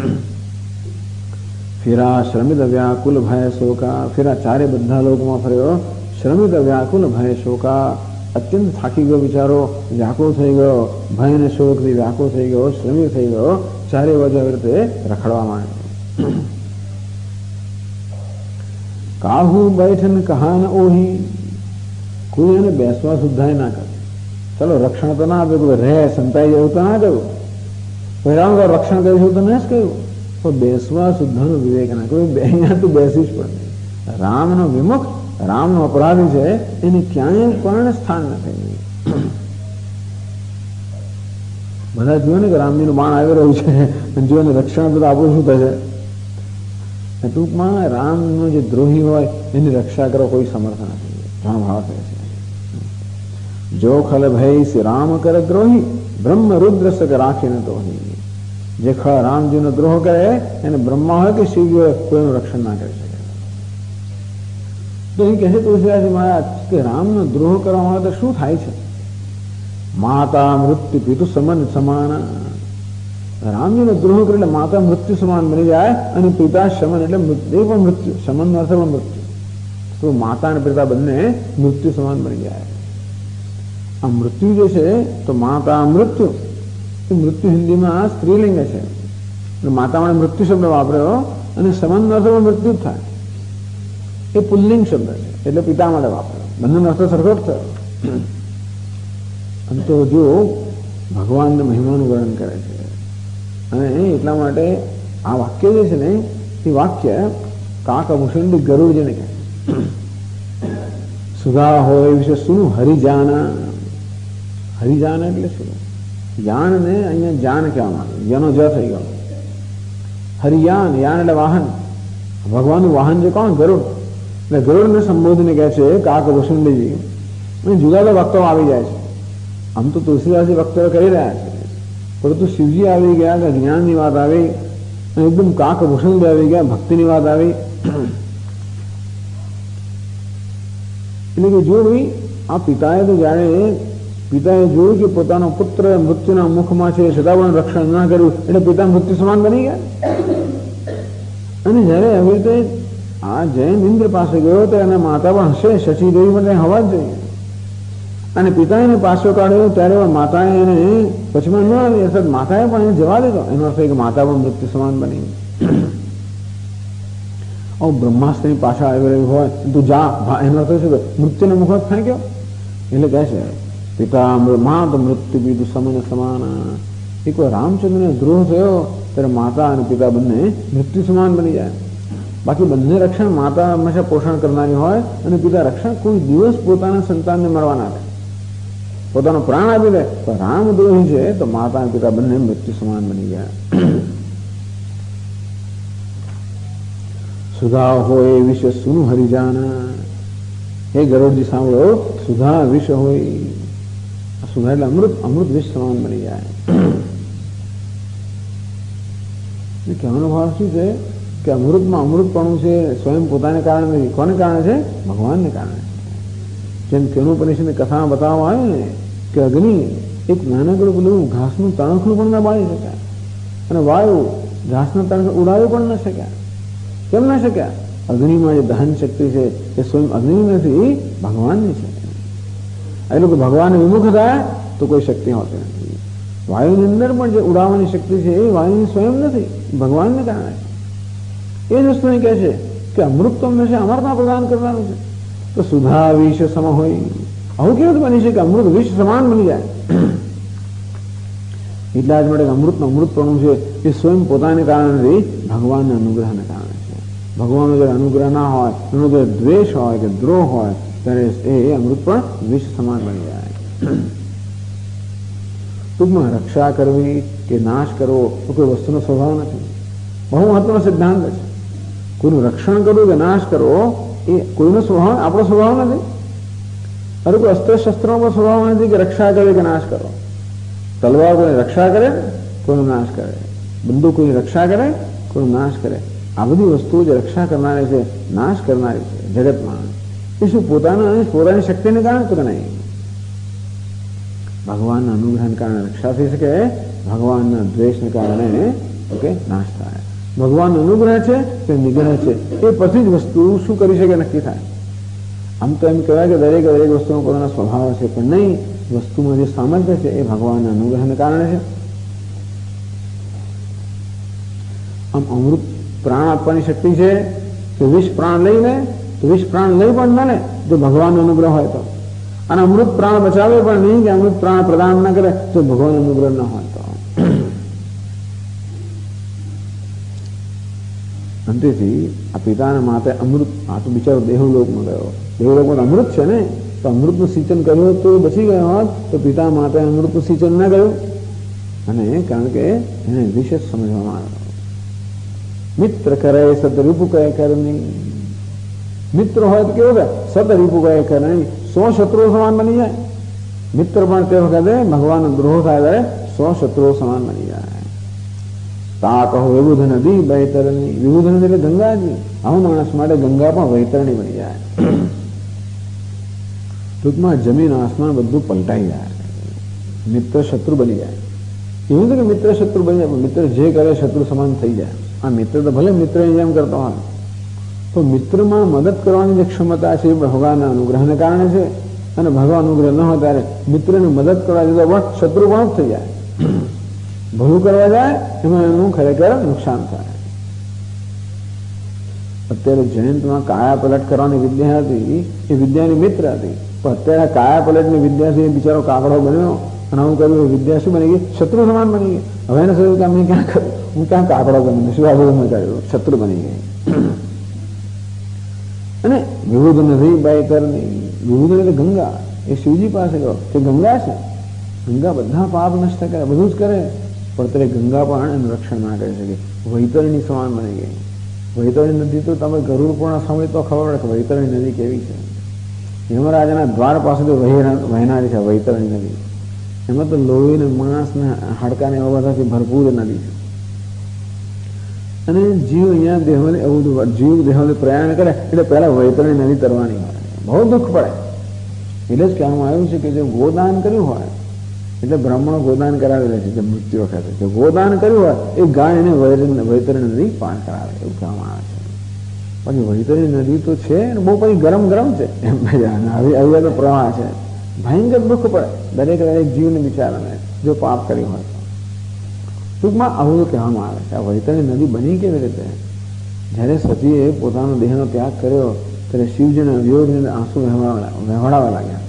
ફેરા શ્રમિત વ્યાકુલ ભય શોકા, ફેરા ચારે બધા લોકોમાં ફર્યો. શ્રમિત વ્યાકુલ ભય શોકા, અત્યંત થાકી ગયો બિચારો, વ્યાકુળ થઈ ગયો, ભય અને શોકથી વ્યાકુળ થઈ ગયો, શ્રમિત થઈ ગયો, ચારે બાજુ આવી રીતે રખડવા માંડ્યો. કાહુ બેઠન કહાન ઓહી, કોઈ એને બેસવા સુદ્ધા ના કરે. ચલો રક્ષણ તો ના આપે, કોઈ રહે સંતાઈ જવું તો ના કહ્યું, પહેરાનું રક્ષણ કરીશું તો ના જ કહ્યું, પણ બેસવા સુદ્ધાનો વિવેક ના, કોઈ અહીંયા તો બેસી જ પડે. રામનો વિમુખ, રામનો અપરાધી છે, એને ક્યાંય પણ સ્થાન નથી. બધા જોયું ને કે રામજીનું બાણ આવી રહ્યું છે, અને જો એને રક્ષણ બધું આપવું શું થશે. ટૂંકમાં રામનો જે દ્રોહી હોય એની રક્ષા કરો કોઈ સમર્થ નથી. ઘણો ભાવ થાય છે. જો ખલ ભય શ્રી રામ કર દ્રોહી, બ્રહ્મ રુદ્ર સક રાખીને તો જે ખળ રામજીનો દ્રોહ કરે એને બ્રહ્મા હોય કે શિવ હોય કોઈનું રક્ષણ ના કરી શકે. તો એ કહે છે તુલસીદાસજી મહારાજ કે રામનો દ્રોહ કરવામાં આવે તો શું થાય છે. માતા મૃત્યુ પિતુ સમાન, રામજીનો દ્રોહ કરે એટલે માતા મૃત્યુ સમાન બની જાય, અને પિતા શમન એટલે એ પણ મૃત્યુ, શમનનો અર્થ પણ મૃત્યુ. તો માતા અને પિતા બંને મૃત્યુ સમાન બની જાય. આ મૃત્યુ જે છે તો માતા મૃત્યુ, મૃત્યુ હિન્દીમાં સ્ત્રીલિંગ છે, માતા માટે મૃત્યુ શબ્દ વાપર્યો, અને સમાનનો અર્થ પણ મૃત્યુ જ થાય. એ પુલ્લિંગ શબ્દ છે એટલે પિતા માટે વાપર્યો, બંનેનો અર્થ સરખો જ થયો. અને તો જો ભગવાનના મહિમાનું વર્ણન કરે છે, અને એટલા માટે આ વાક્ય જે છે ને એ વાક્ય કાકભૂષણ ગરુડ જેને કહે. સુધા હોય એ વિશે શું હરિજાના, હરિજાન એટલે શું? યાન ને અહીંયા જાન કહેવામાં આવે, યનો જ થઈ ગયો. હરિયાન, યાન એટલે વાહન, ભગવાનનું વાહન છે કોણ? ગરુડ. એટલે ગરુડને સંબોધીને કહે છે કાકભૂષણજી. અને જુદા જુદા વક્તો આવી જાય છે. આમ તો તુલસીદાસજી વક્તવ્ય કરી રહ્યા છે, પરંતુ શિવજી આવી ગયા કે જ્ઞાનની વાત આવી, અને એકદમ કાકભૂષણજી આવી ગયા, ભક્તિની વાત આવી. એટલે કે જો ભાઈ આ પિતાએ તો જાણે પિતાએ જોયું કે પોતાનો પુત્ર મૃત્યુના મુખમાં છે, છતાં પણ રક્ષણ ના કર્યું, એટલે પિતા મૃત્યુ સમાન બની ગયા. અને જયારે આવી રીતે આ જૈન ઇન્દ્ર પાસે ગયો તો એના માતા પણ હશે, શશી દેવી પણ હવા જ જોઈએ. અને પિતાએ એને પાછો કાઢ્યો ત્યારે માતાએ એને પછીમાં ન આવી, અર્થાત માતાએ પણ એને જવા દીધો. એનો અર્થ કે માતા પણ મૃત્યુ સમાન બની. બ્રહ્માસ્ત્રની પાછા આવી રહ્યું હોય તું જા, એનો અર્થ છે મૃત્યુને મુખ ફેંક્યો. એટલે કહે છે પિતા માત મૃત્યુ બીજું સમન સમાન. એક વાર રામચંદ્રને દ્રોહ થયો ત્યારે માતા અને પિતા બંને મૃત્યુ સમાન બની જાય. બાકી બંને રક્ષણ માતા હંમેશા પોષણ કરનારી હોય, અને પિતા રક્ષણ કોઈ દિવસ પોતાના સંતાનને મરવા ના દે, પોતાનો પ્રાણ આપી દે. તો રામ દ્રોહી છે તો માતા અને પિતા બંને મૃત્યુ સમાન બની ગયા. સુધા હોય વિશ્વ સુનું હરિજાના. હે ગરુડજી સાંભળો, સુધા વિશ્વ હોય. સુધા એટલે અમૃત વિષ સમાન બની જાય. કહેવાનો ભાવ શું છે કે અમૃતમાં અમૃતપણું છે સ્વયં પોતાને કારણે નથી. કોને કારણે છે? ભગવાનને કારણે. જેમ કેનોપનિષદની કથામાં બતાવવામાં આવ્યું ને કે અગ્નિ એક નાનકડું પેલું ઘાસનું તણખલું પણ ના બાળી શક્યા, અને વાયુ ઘાસના તણખ ઉડાવી પણ ન શક્યા. કેમ ના શક્યા? અગ્નિમાં જે દહન શક્તિ છે એ સ્વયં અગ્નિ નથી, ભગવાનની છે. એટલે કે ભગવાન વિમુખ થાય તો કોઈ શક્તિ હોતી નથી. વાયુની અંદર પણ જે ઉડાવવાની શક્તિ છે એ વાયુની સ્વયં નથી, ભગવાનને કારણે છે. એ જ વસ્તુ કહે છે કે અમૃત તો હંમેશા અમરતા પ્રદાન કરવાનું છે. તો સુધા વિષ સમ હોય, આવું કેવું બની છે કે અમૃત વિષ સમાન બની જાય? એટલા જ માટે અમૃતનું અમૃતપણું છે એ સ્વયં પોતાને કારણે નથી, ભગવાનના અનુગ્રહને કારણે છે. ભગવાનનો જયારે અનુગ્રહ ના હોય, એનો જયારે દ્વેષ હોય કે દ્રોહ હોય, ત્યારે એ અમૃત પણ વિષ સમાન બની જાય. ટૂંકમાં રક્ષા કરવી કે નાશ કરવો તો કોઈ વસ્તુનો સ્વભાવ નથી. બહુ મહત્વનો સિદ્ધાંત છે. કોઈનું રક્ષણ કરવું કે નાશ કરવો એ કોઈનો સ્વભાવ, આપણો સ્વભાવ નથી. અરે કોઈ અસ્ત્ર શસ્ત્રનો પણ સ્વભાવ નથી કે રક્ષા કરે કે નાશ કરો. તલવાર કોઈને રક્ષા કરે, કોઈનો નાશ કરે. બંદૂક કોઈની રક્ષા કરે, કોઈનો નાશ કરે. આ બધી વસ્તુઓ જે રક્ષા કરનારી છે, નાશ કરનારી છે જગતમાં, એ શું પોતાની શક્તિને કારણે તો નહીં. ભગવાનના અનુગ્રહને કારણે રક્ષા થઈ શકે, ભગવાનના દ્વેષને કારણે નાશ થાય. ભગવાનનો અનુગ્રહ છે કે નિગ્રહ છે એ પછી જ વસ્તુ શું કરી શકે નક્કી થાય. આમ તો એમ કહેવાય કે દરેક વસ્તુનો પોતાનો સ્વભાવ છે, પણ નહીં, વસ્તુમાં જે સામર્થ્ય છે એ ભગવાનના અનુગ્રહને કારણે છે. આમ અમૃત પ્રાણ આપવાની શક્તિ છે કે વિષ પ્રાણ લઈને, તો વિષ પ્રાણ લઈ પણ ના લે જો ભગવાનનો અનુગ્રહ હોય તો. અને અમૃત પ્રાણ બચાવે પણ નહીં કે અમૃત પ્રાણ પ્રદાન ના કરે જો ભગવાન અનુગ્રહ ન હોય તો. અંતેથી આ પિતાના માટે અમૃત, આ તો બિચારો દેવલોકમાં ગયો. દેવલોકમાં અમૃત છે ને, તો અમૃતનું સિંચન કર્યું તો બચી ગયો હોત, તો પિતા માટે અમૃતનું સિંચન ના કર્યું. અને કારણ કે એને વિશેષ સમજવામાં આવ્યો. મિત્ર કરે સદરીપુ કહે કરની. મિત્ર હોય તો કેવું કે સદરીપુ કહે કરે નહીં, 100 શત્રુઓ સમાન બની જાય. મિત્ર પણ તે વખતે ભગવાનનો દ્રોહ થાય ત્યારે 100 શત્રુઓ સમાન બની જાય. તા કહો વિબુધ નદી વૈતરણી. વિબુધ નદી એટલે ગંગાજી. આવું માણસ માટે ગંગા પણ વૈતરણી બની જાય. ટૂંકમાં જમીન આસમાન બધું પલટાઈ જાય. મિત્ર શત્રુ બની જાય. એવું નથી કે મિત્ર શત્રુ બની જાય, મિત્ર જે કરે શત્રુ સમાન થઈ જાય. આ મિત્ર તો ભલે મિત્રની જેમ કરતો હોય, તો મિત્રમાં મદદ કરવાની જે ક્ષમતા છે એ ભગવાનના અનુગ્રહને કારણે છે. અને ભગવાન અનુગ્રહ ન હોય ત્યારે મિત્રને મદદ કરવા જતો પણ શત્રુ પણ થઈ જાય. ભલું કરવા જાય એમાં એનું ખરેખર નુકસાન થાય. અત્યારે જયંતમાં કાયા પલટ કરવાની વિદ્યા હતી, એ વિદ્યાની મિત્ર હતી. પણ અત્યારે કાયા પલટની વિદ્યાથી બિચારો કાગડો બન્યો અને હું કર્યું, વિદ્યા શું બની ગઈ? શત્રુ સમાન બની ગઈ. હવે એને શું કે મેં ક્યાં કર્યું, હું ક્યાં કાગડો બની, શું આગળ મેં કર્યું, શત્રુ બની ગઈ. અને વિવુધ નથી બાયતરની. વિવુધ એટલે ગંગા. એ શિવજી પાસે ગયો કે ગંગા છે, ગંગા બધા પાપ નષ્ટ કરે, બધું જ કરે, પણ ત્યારે ગંગા પણ એનું રક્ષણ ના કરી શકે. વૈતરણી સમાન બની ગઈ. વૈતરણી નદી તો તમે ગરુડ પૂર્ણ સમય તો ખબર પડે કે વૈતરણી નદી કેવી છે. યમરાજના દ્વાર પાસેથી વહેનારી છે વૈતરણી નદી. એમાં તો લોહી ને માંસ ને હાડકા ને એવા બધાથી ભરપૂર નદી છે. અને જીવ અહીંયા દેહોને એવું જીવ દેહોને પ્રયાણ કરે એટલે પહેલા વૈતરણી નદી તરવાની હોય, બહુ દુઃખ પડે. એટલે જ કહેવામાં આવ્યું છે કે જે ગોદાન કર્યું હોય, એટલે બ્રાહ્મણો ગોદાન કરાવેલા છે, જે મૃત્યુ વખતે જે ગોદાન કર્યું હોય એ ગાય એને વૈતરણી નદી પાન કરાવે, એવું કહેવામાં આવે છે. પછી વૈતરણી નદી તો છે બહુ પછી ગરમ છે એમ, આવી તો પ્રવાહ છે, ભયંકર દુઃખ પડે દરેક જીવને બિચારાને જો પાપ કર્યું હોય તો. ટૂંકમાં આવું કહેવામાં આવે છે. આ વૈતરણી નદી બની કેવી રીતે? જ્યારે સતીએ પોતાનો દેહનો ત્યાગ કર્યો ત્યારે શિવજીના વિયોગને આંસુ વહેવડાવવા લાગ્યા.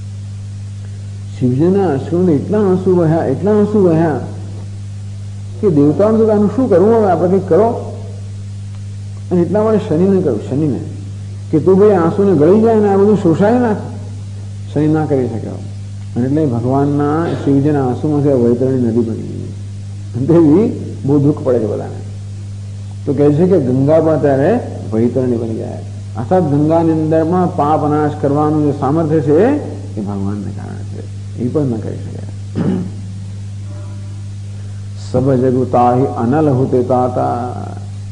શિવજીના અશ્રુને એટલા આંસુ વહ્યા કે દેવતાઓને તો આનું શું કરવું, હવે આપણે કંઈક કરો. અને એટલા માટે શનિને કહ્યું, શનિને કે તું ભાઈ આંસુને ગળી જાય ને આ બધું શોષાય નાખ. શનિ ના કરી શક્યો. અને એટલે ભગવાનના શિવજીના આંસુમાંથી વૈતરણી નદી બની ગઈ. તેથી બહુ દુઃખ પડે છે બધાને. તો કહે છે કે ગંગા પણ ત્યારે વૈતરણી બની જાય. અર્થાત ગંગાની અંદરમાં પાપ નાશ કરવાનું જે સામર્થ્ય છે એ ભગવાનને કારણે છે. એ પણ ન કરી શક્યા. સબ જગુતા અનલ હોતે તાતા.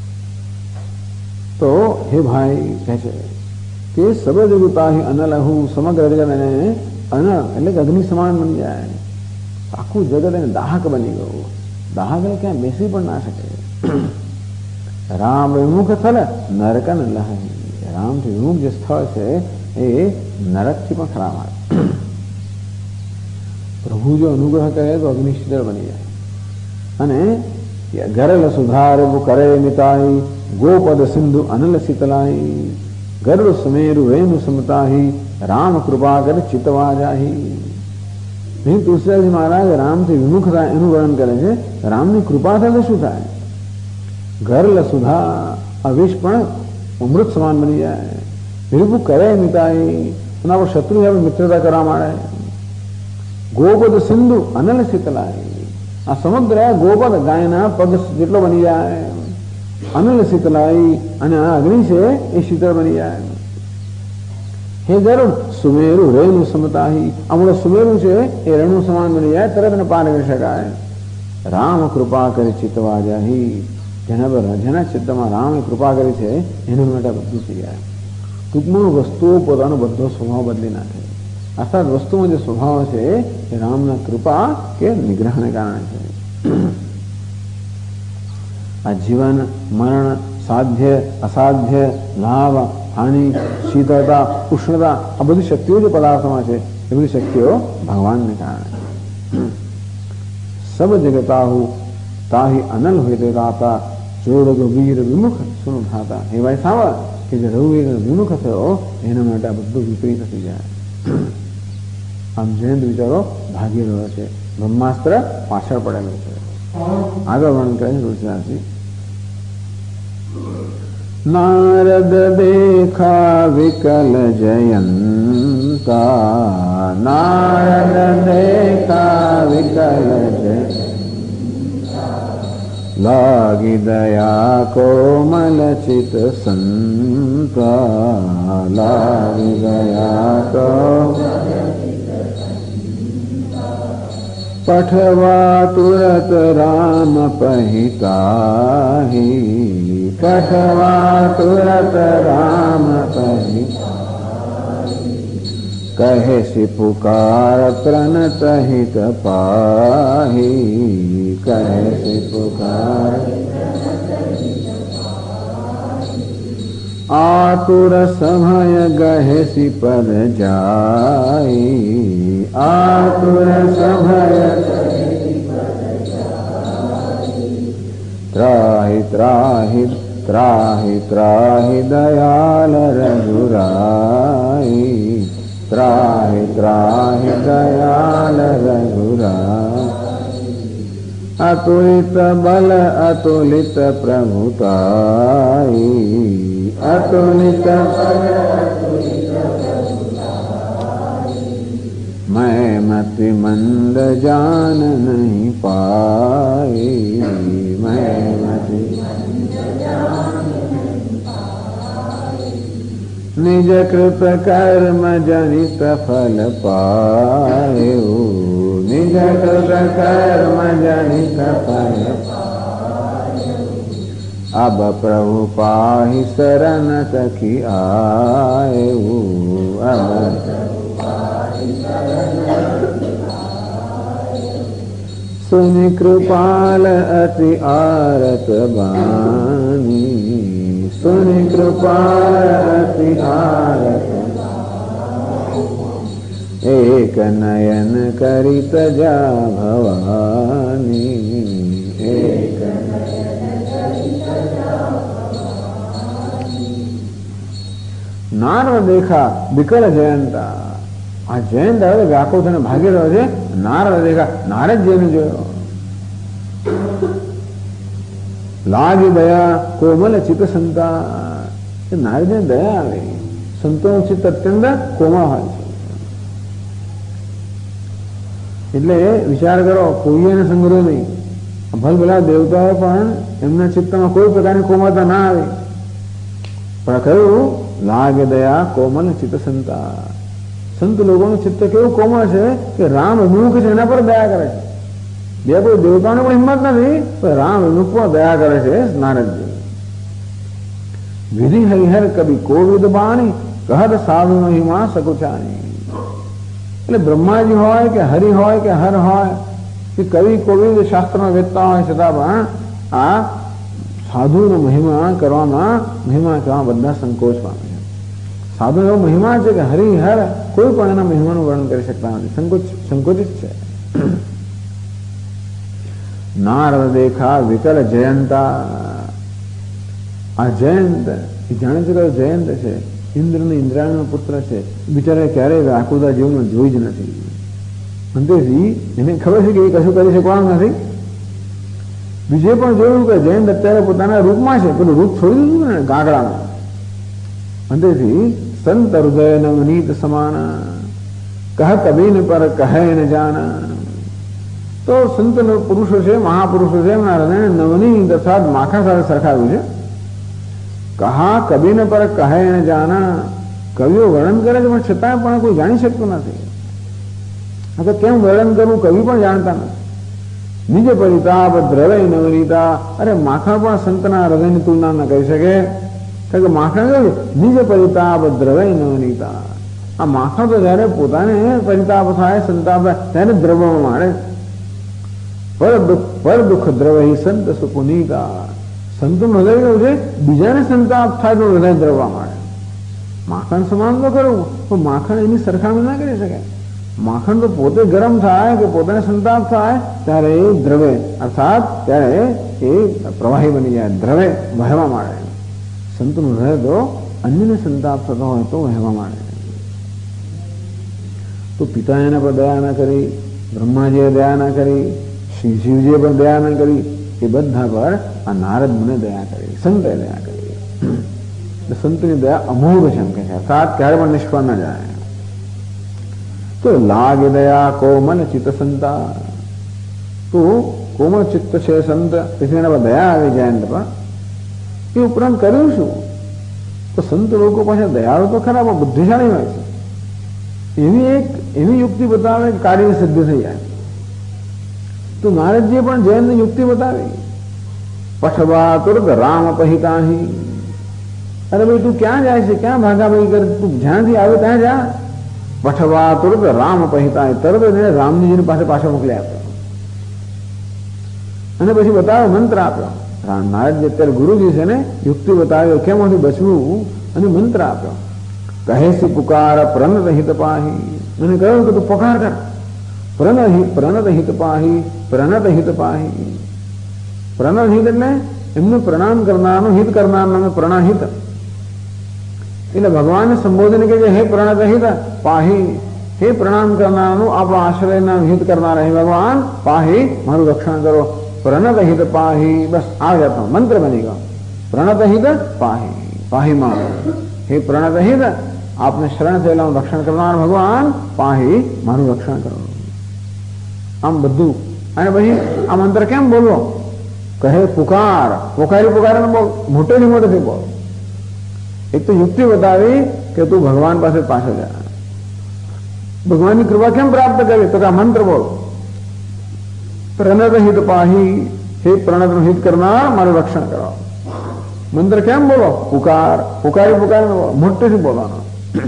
તો હે ભાઈ કહે છે કે સબ જગુતા અનલ હું, સમગ્ર જગત એને અનલ એટલે કે અગ્નિ સમાન બની જાય. આખું જગત એને દાહક બની ગયું. દાહક એટલે ક્યાં બેસી પણ ના શકે. રામ વિમુખ સ્થળ નરકન લહ. રામથી વિમુખ જે સ્થળ છે એ નરકથી પણ ખરાબ આવે. પ્રભુ જો અનુગ્રહ કરે તો અગ્નિ શીતળ બની જાય. અને ગરલ સુધાર કરે મિતાઈ, ગોપદ સિંધુ અનલ શીતલાઈ, ગરુડ સુમેરુ રેણુ સમતાહી, રામ કૃપા કરે ચિતવા જાહી. તુલસીદાસજી મહારાજ રામથી વિમુખ થાય એનું વર્ણન કરે છે. રામની કૃપા થાય તો શું થાય? ગરલ સુધા અવિષ પણ અમૃત સમાન બની જાય. વિરુપુ કરે મિતાઈ, એના પર શત્રુ આપણે મિત્રતા કરવા માંડે. ગોપદ સિંધુ અનલ શીતલાઈ, આ સમગ્ર ગોપદ ગાયના પગ જેટલો બની જાય. અનલ શીતલાઈ, અને આ અગ્નિ છે એ શીતળ બની જાય. હે ગરુડ સુમેરુ રેણુ સમતાહી, આપણો સુમેરુ છે એ રેણુ સમાન બની જાય, તરત એને પાર કરી શકાય. રામ કૃપા કરી ચિતવા જાહી, જેના ચિત્તમાં રામે કૃપા કરી છે એના માટે બધું થઈ જાય. ટૂંકમાં વસ્તુઓ પોતાનો બધો સ્વભાવ બદલી નાખે. અર્થાત વસ્તુમાં જે સ્વભાવ છે એ રામના કૃપા કે નિગ્રહને કારણે છે. આ જીવન મરણ, સાધ્ય અસાધ્ય, લાભ હાનિ, શીતળતા ઉષ્ણતા, આ બધી શક્તિઓ જે પદાર્થોમાં છે એ બધી શક્તિઓ ભગવાનને કારણે. સબ જગતાહુ તાહી અનલ હોય તે દાતા, જોડ ગંભીર વિમુખ સુન થાતા. એ ભાઈ સાંભળ કે જે રઘુવીર વિમુખ થયો એના માટે આ બધું વિપરીત થઈ જાય. આમ જયંત વિચારો ભાગી રહ્યો છે, બ્રહ્માસ્ત્ર પાછળ પડેલો છે. આગળ વર્ણન કરે છે તુલસીદાસજી. નારદ દેખા વિકલ જયંતા, નારદ દેખા વિકલ જયંતા, લાગી દયા કોમલ ચિત સંતા, લાગી દયા કોમલ પઠવા તુરત રામ પહિતાહી, પઠવા તુરત રામ પહિતાહી, કહે સી પુકાર પ્रणत हित पाही, કહે સી પુકાર आतुर समय गहेसी पर जाई, आतुर समय त्राहि त्राहि त्राहि त्राहि दयाल रघुराई, त्राहि त्राहि दयाल रघुराई, अतुलित बल अतुलित प्रभुताई, अतुलित मैं मति मंद जान नहीं पाई, मैं मति निज कृत कर्म जनित फल पाए, निज कृत कर्म जनित फल पाए, अब प्रभु पाहि शरण सखी आए, अब सुनि कृपाल अति आरत बानी, सुनि कृपाल अति आरत बानी, एक नयन करित जा भवानी, एक નારદ દેખા વિકળ જયંતા. આ જયંત હવે વ્યાકુળ થઈને ભાગી રહ્યો છે. નારદ દેખા, નારદજીને જોયો. લાગી દયા કોમલ ચિત્ત સંતા. નારદને દયા આવે. સંતોનું ચિત્ત અત્યંત કોમળ હોય છે. એટલે વિચાર કરો, કોઈ એને સંગ્રહ નહીં. ભલભલા દેવતાઓ પણ એમના ચિત્તમાં કોઈ પ્રકારની કોમળતા ના આવે. પણ કહ્યું લાગે દયા કોમલ ચિત્ત સંતા. સંત લોકોનું ચિત્ત કેવું કોમળ છે કે રામ વિમુખ છે એના પર દયા કરે છે. બે કોઈ દેવતાઓને પણ હિંમત નથી, પણ રામ વિમુખ પર દયા કરે છે નારદજી. વિધિ હરિહર કવિ કોવિદ બાણી કહત સાધુ મહિમા સકુચાની. એટલે બ્રહ્માજી હોય કે હરિ હોય કે હર હોય કે કવિ કોવિદ શાસ્ત્રમાં વેચતા હોય છતાં પણ આ સાધુનો મહિમા કહેવામાં બધા સંકોચ પામે છે. સાધુ એવો મહિમા છે કે હરિહર કોઈ પણ એના મહિમાનું વર્ણન કરી શકતા નથી, સંકોચિત છે. નારદ દેખા વિકલ જયંતા. આ જયંત એ જાણે છે કે જયંત છે ઇન્દ્રને ઇન્દ્રાયણનો પુત્ર છે, બિચારા ક્યારેય વ્યાકુળતા જીવનમાં જોઈ જ નથી. અંતેથી એને ખબર છે કે એ કશું કરી શકવાનું નથી. બીજે પણ જોયું કે જયંત અત્યારે પોતાના રૂપમાં છે, પેલું રૂપ છોડી દીધું ને ગાગડામાં. અંતેથી સંત હૃદય નવનીત સમાન કહ કબીન પર કહે ન જાના. તો સંત પુરુષો છે, મહાપુરુષો છે, એમના હૃદયને નવનીત અર્થાત માખણ સાથે સરખાવ્યું છે. કહા કબીન પર કહે ન જાના. કવિઓ વર્ણન કરે છે પણ છતાં પણ કોઈ જાણી શકતું નથી. તો કેમ વર્ણન કરવું કવિ પણ જાણતા નથી. નિજ પરિતાપ દ્રવય નવનીતા. અરે માખણ પણ સંતના હૃદયની તુલના ન કરી શકે. કારણ કે માખણ કહ્યું નિજ પરિતાપ દ્રવય નવનીતા. આ માખણ તો જયારે પોતાને પરિતાપ થાય, સંતાપ થાય ત્યારે દ્રવમાં મારે. પર દુઃખ દ્રવય સંત સુપુનીતા. સંતનું હૃદય કેવું છે, બીજાને સંતાપ થાય તો હૃદય દ્રવવા માંડે. માખણ સમાન તો કરવું, પણ માખણ એની સરખામણી ના કરી શકે. માખણ તો પોતે ગરમ થાય કે પોતાને સંતાપ થાય ત્યારે એ દ્રવે અર્થાત ત્યારે એ પ્રવાહી બની જાય, દ્રવે વહેવા માંડે. સંતનું હૃદય તો અન્યને સંતાપ થતો હોય તો વહેવા માંડે. તો પિતા એના પર દયા ના કરી, બ્રહ્માજીએ દયા ના કરી, શિવજીએ પણ દયા ના કરી, એ બધા પર આ નારદ મુને દયા કરી, સંતે દયા કરી. સંતની દયા અમોઘ છે એમ કે છે, અર્થાત ક્યારે પણ નિષ્ફળ ન જાય. તો લાગે દયા કોમલ ચિત્ત સંતા. તો કોમળ ચિત્ત છે સંત, તેથી એના પર દયા આવી જાય એના પર. એ ઉપરાંત કર્યું શું? તો સંત લોકો પાસે દયાળુ તો ખરા પણ બુદ્ધિશાળી હોય છે. એવી યુક્તિ બતાવે કે કાર્યની સિદ્ધિ થઈ જાય. તો નારદજીએ પણ જયંતની યુક્તિ બતાવી. પઠવા તુર્ગ રામ પહિતાહી. અરે ભાઈ તું ક્યાં જાય છે, ક્યાં ભાગાભાગી કરે, તું જ્યાંથી આવે ત્યાં જા. પઠવા તુર્ગ રામ પહિતાહી. તરત એને રામજીની પાસે પાછો મોકલી આપ્યો અને પછી બતાવ્યો, મંત્ર આપ્યો. નારદજી અત્યારે ગુરુજી છે ને, યુક્તિ બતાવ્યો કેમાંથી બચવું અને મંત્ર આપ્યો. કહેસી પુકાર પ્રણત હિત પાહી. અને કહ્યું કે તું પુકાર કર. પ્રણત હિત પાહી, પ્રણત હિત પાહી. પ્રણત હિત એટલે એમનું પ્રણામ કરનારનું, હિત કરનારનું પ્રણાહિત. એટલે ભગવાનને સંબોધન કે હે પ્રણત હિત પાહી, હે પ્રણામ કરનારનું, આપણો આશ્રયના હિત કરનાર હે ભગવાન પાહી, મારું રક્ષણ કરો. પ્રણત હિત પાહી, બસ આ જાતનો મંત્ર બની ગયો. પ્રણત હિત પાહી, પાહી માં હે પ્રણત હિત, આપને શરણ થયેલા રક્ષણ કરનાર ભગવાન પાહી, મારું રક્ષણ કરો. આમ બધું. અને પછી આ મંત્ર કેમ બોલવો? કહે પુકાર, પુકારીને બોલ, મોટેથી મોટેથી બોલ. એક તો યુક્તિ બતાવી કે તું ભગવાન પાસે પાછો જા. ભગવાનની કૃપા કેમ પ્રાપ્ત કરી? તો કે આ મંત્ર બોલ. પ્રણત હિત પાહી, હે પ્રણતનું હિત કરનાર, મારું રક્ષણ કરો. મંત્ર કેમ બોલો? પુકારીને બોલો, મોટેથી બોલવાનો.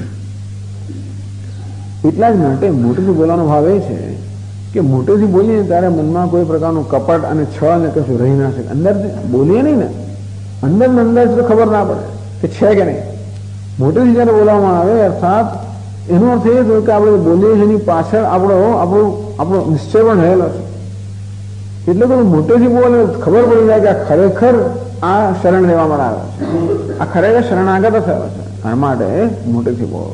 એટલા જ માટે મોટેથી બોલવાનો ભાવ એ છે કે મોટેથી બોલીએ ત્યારે મનમાં કોઈ પ્રકારનું કપટ અને છ ને કશું રહી ના શકે. અંદર બોલીએ નહીં ને, અંદર તો ખબર ના પડે કે છે કે નહીં. મોટેથી જયારે બોલવામાં આવે અર્થાત એનો અર્થ એ થયો કે આપણે બોલીએ છીએ એની પાછળ આપણો નિશ્ચય પણ રહેલો છે. એટલે તો મોટેથી બોલે ખબર પડી જાય કે આ ખરેખર આ શરણ લેવામાં આવે છે, આ ખરેખર શરણાગત થયો છે. એના માટે મોટેથી બોલો.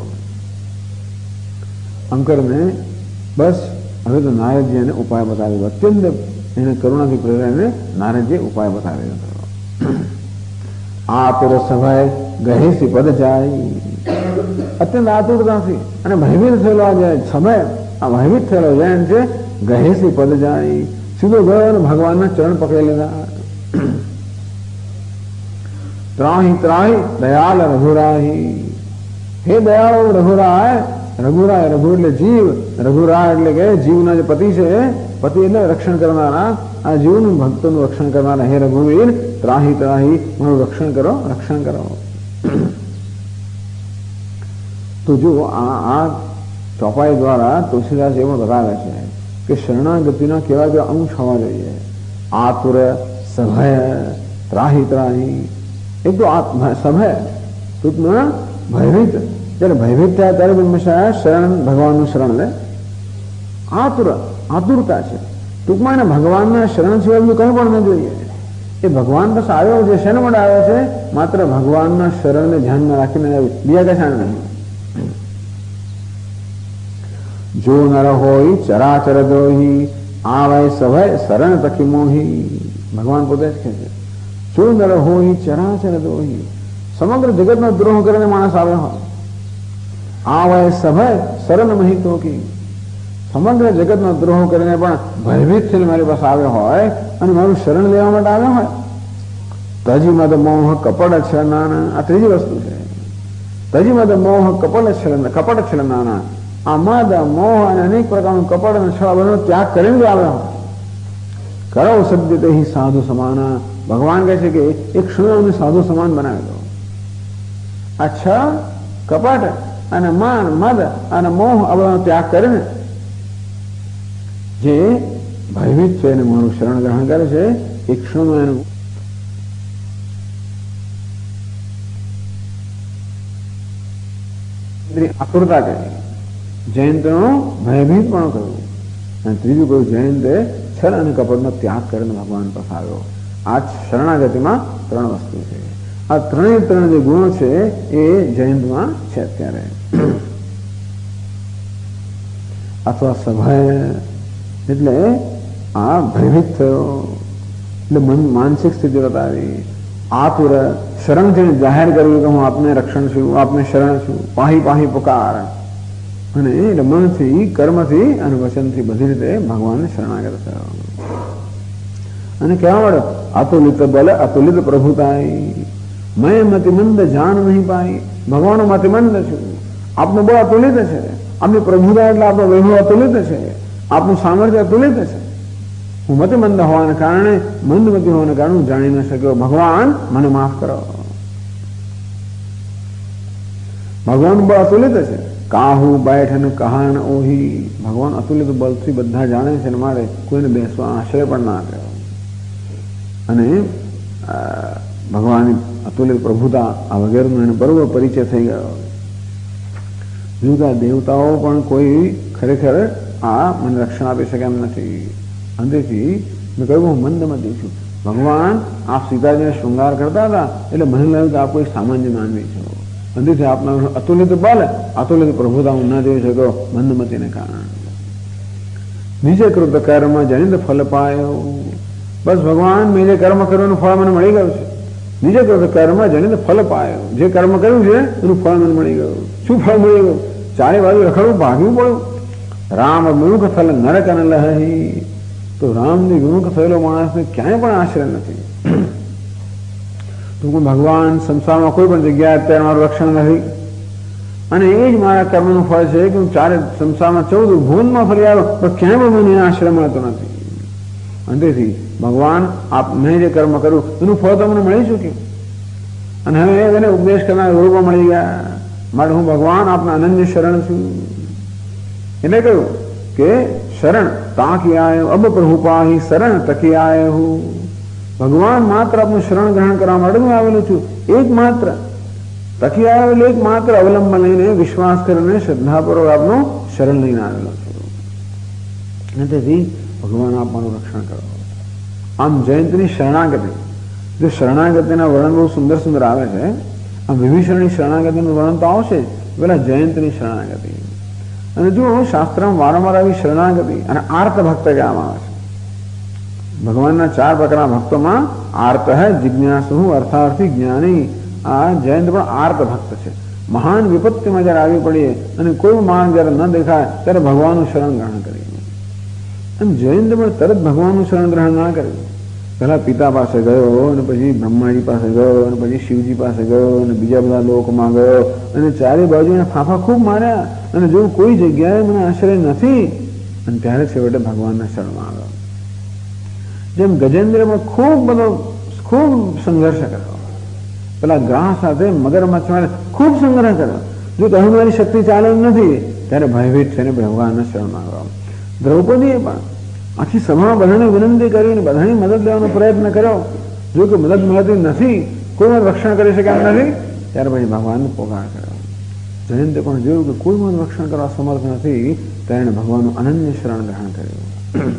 અંકરને બસ હવે તો નારદજી એને ઉપાય બતાવ્યો. અત્યંત એને કરુણાથી પ્રેરાઈને નારદજીએ ઉપાય બતાવ્યો હતો. આતુર સભાએ ગહેસી પદ જાય. અત્યંત આતુરતાથી અને ભયભીત થયેલો આ સમય, આ ભયભીત થયેલો જૈન છે, ગહેસી પદ જાય. સીધો ગયો અને ભગવાનના ચરણ પકડી લીધા. ત્રાહી ત્રાહી દયાલ રઘુરાહી. હે દયાળુ રઘુરાય, રઘુરાય, રઘુ એટલે જીવ, રઘુરાય એટલે કે જીવના જે પતિ છે, પતિ એટલે રક્ષણ કરનારા, આ જીવનું ભક્તોનું રક્ષણ કરનારા. હે રઘુવીર ત્રાહી ત્રાહી, મારું રક્ષણ કરો, રક્ષણ કરો. તો જો આ ચોપાઈ દ્વારા તુલસીદાસ એવો બતાવે છે કે શરણાગતિના કેવા કેવા અંશ હોવા જોઈએ. આતુર, સભય, ત્રાહી ત્રાહી. એક તો સભય ટૂંકમાં ભયભીત, જયારે ભયભીત થયા ત્યારે હંમેશા શરણ, ભગવાનનું શરણ લે. આતુર, આતુરતા છે ટૂંકમાં એને ભગવાનના શરણ સિવાય બીજું કંઈ પણ ન જોઈએ. એ ભગવાન બસ આવ્યો છે, શેનો માટે આવ્યો છે? માત્ર ભગવાનના શરણને ધ્યાનમાં રાખીને બીજા કશાને નહીં. જો નર હોય ચરાચર દોહી, આવે સભય શરણ તકી મોહી. ભગવાન પોતે જ કહે છે, જો નર હોય ચરાચર દોહી, સમગ્ર જગતનો દ્રોહ કરીને માણસ આવ્યો હોય, આવે સભય શરણ મહી તોકી, સમગ્ર જગતનો દ્રોહ કરીને પણ ભયભીત થઈને મારી પાસે આવ્યો હોય અને મારું શરણ લેવા માટે આવ્યો હોય. તજી મદ મોહ કપટ છલનાના, આ ત્રીજી વસ્તુ છે. તજી મદ મોહ કપટ છલનાના, આ મદ, મોહ અને અનેક પ્રકારનું કપટ અને છળ બધો ત્યાગ કરીને આવ્યો હોય. કરો સદ્ય તે સાધુ સમાના, ભગવાન કહે છે કે એક ક્ષણ સાધુ સમાન બનાવી દો. આ છળ, કપટ અને માન, મદ અને મોહ આ બધો ત્યાગ કરીને જે ભયભીત છે એને મારું શરણ ગ્રહણ કરે છે, એક ક્ષણમાં એનું આતુરતા કરી. જયંતનો ભયભીત પણ કહ્યું. અને ત્રીજું કહ્યું, જયંતે છલ અને કપટનો ત્યાગ કરીને ભગવાન પાસે આવ્યો. આ શરણાગતિમાં ત્રણ વસ્તુ છે. આ ત્રણે ત્રણ જે ગુણો છે એ જયંતમાં છે અત્યારે. અથવા સભય એટલે આ ભયભીત થયો એટલે માનસિક સ્થિતિ બતાવી. આતુર, શરણ થઈને જાહેર કર્યું કે હું આપને રક્ષણ છું, આપને શરણ છું. પાહી પાહી પુકાર, અને એટલે મનથી, કર્મથી અને વચનથી બધી રીતે ભગવાનને શરણાગત થયો. અને કહેવા મળે અતુલિત બલ અતુલિત પ્રભુતાઈ, મેં મતિમંદ જાન નહીં પાઈ. ભગવાન મતિમંદ છું, આપનું બળ અતુલિત છે, આપની પ્રભુતા એટલે આપણો વૈભવ અતુલિત છે, આપનું સામર્થ્ય અતુલિત છે. હું મતિમંદ હોવાને કારણે, મંદમતી હોવાને કારણે હું જાણી ન શક્યો. ભગવાન મને માફ કરો. ભગવાન બળ અતુલિત છે. કાહુ બેઠ અને કહાન ઓહી, ભગવાન અતુલિત બળથી બધા જાણે છે ને મારે કોઈને બેસવા આશ્રય પણ ના કર્યો. અને ભગવાનની અતુલિત પ્રભુતા આ વગેરેનો એને બરોબર પરિચય થઈ ગયો. જુદા દેવતાઓ પણ કોઈ ખરેખર આ મને રક્ષણ આપી શકે એમ નથી. અંતેથી મેં કહ્યું હું મંદમતી છું. ભગવાન આપ સીતાજીને શૃંગાર કરતા હતા એટલે મને લાગ્યું કે આપ કોઈ સામાન્ય માનવી છો. અંતેથી આપના અતુલિત બલ, અતુલિત પ્રભુતા હું ન જોઈ શક્યો મંદમતીને કારણે. નીચે કૃત કર્મ જનિત ફલ પાયો. બસ ભગવાન મેં જે કર્મ કર્યું એનું ફળ મને મળી ગયું છે. નીચે કૃત કર્મ જનિત ફલ પાયો, જે કર્મ કર્યું છે એનું ફળ મને મળી ગયું. શું ફળ મળી ગયું? ચારે બાજુ રખડવું, ભાગવું પડ્યું. રામ વિમુખ થલ નરક અને લહી. તો રામની વિમુખ થયેલો માણસને ક્યાંય પણ આશ્રય નથી. તો ભગવાન સંસારમાં કોઈ પણ જગ્યાએ અત્યારે મારું રક્ષણ નથી, અને એ જ મારા કર્મનું ફળ છે કે હું ચારે સંસારમાં 14 ભુવનમાં ફરી આવ્યો પણ ક્યાંય પણ મને આશ્રય મળતો નથી. અંતેથી ભગવાન આપ મેં જે કર્મ કર્યું એનું ફળ તો મને મળી ચૂક્યું, અને હવે એને ઉપદેશ કરનાર રૂપો મળી ગયા. માટે હું ભગવાન આપના અનન્ય શરણ છું. એટલે કહ્યું કે શરણ તાકી આયો અબ પ્રભુ પાહી શરણ તકી આયો. ભગવાન માત્ર આપનું શરણ ગ્રહણ કરવા માટે હું આવેલો છું. એકમાત્ર તકી આવ્યો એટલે એકમાત્ર અવલંબન લઈને, વિશ્વાસ કરીને, શ્રદ્ધાપૂર્વક આપનું શરણ લઈને આવેલો છું. તેથી ભગવાન આપવાનું રક્ષણ કરો. આમ જયંતની શરણાગતિ, જો શરણાગતિના વર્ણન બહુ સુંદર સુંદર આવે છે. આમ વિભીષણની શરણાગતિનું વર્ણન તો આવશે જ, પેલા જયંતની શરણાગતિ. અને જો શાસ્ત્રમાં વારંવાર આવી શરણાગતિ અને આર્ત ભક્ત કહેવામાં આવે છે. ભગવાનના 4 પ્રકારના ભક્તોમાં આર્ત હૈ, જિજ્ઞાસુ, અર્થાર્થી, જ્ઞાની. આ જયંત પણ આર્ત ભક્ત છે. મહાન વિપત્તિમાં જયારે આવી પડીએ અને કોઈ માણસ જયારે ન દેખાય ત્યારે ભગવાનનું શરણ ગ્રહણ કરીએ. અને જયંત પણ તરત ભગવાનનું શરણ ગ્રહણ ના કર્યું. પેલા પિતા પાસે ગયો અને પછી બ્રહ્માજી પાસે ગયો અને પછી શિવજી પાસે ગયો અને બીજા બધા લોકમાં ગયો અને ચારે બાજુ એને ફાંફા ખૂબ માર્યા અને જો કોઈ જગ્યાએ મને આશ્રય નથી અને ત્યારે છેવટે ભગવાનના શરણમાં આવ્યો. જેમ ગજેન્દ્રમાં ખૂબ સંઘર્ષ કર્યો, પેલા ગ્રાહ સાથે મગરમચ્છ માટે ખૂબ સંગ્રહ કર્યો. જો તમે મારી શક્તિ ચાલે નથી ત્યારે ભયભીત થઈને ભગવાનના શરણમાં આવ્યો. દ્રૌપદીએ પણ આખી સભામાં બધાને વિનંતી કરીને બધાની મદદ લેવાનો પ્રયત્ન કર્યો. જો કે મદદ મળતી નથી, કોઈ રક્ષણ કરી શકે એમ નથી, ત્યારે પછી ભગવાનને પોકાર કર્યો. જયંતે પણ જોયું કે કોઈ મને રક્ષણ કરવા સમર્થ નથી, ત્યારે એણે ભગવાનનું અનન્ય શરણ ગ્રહણ કર્યું.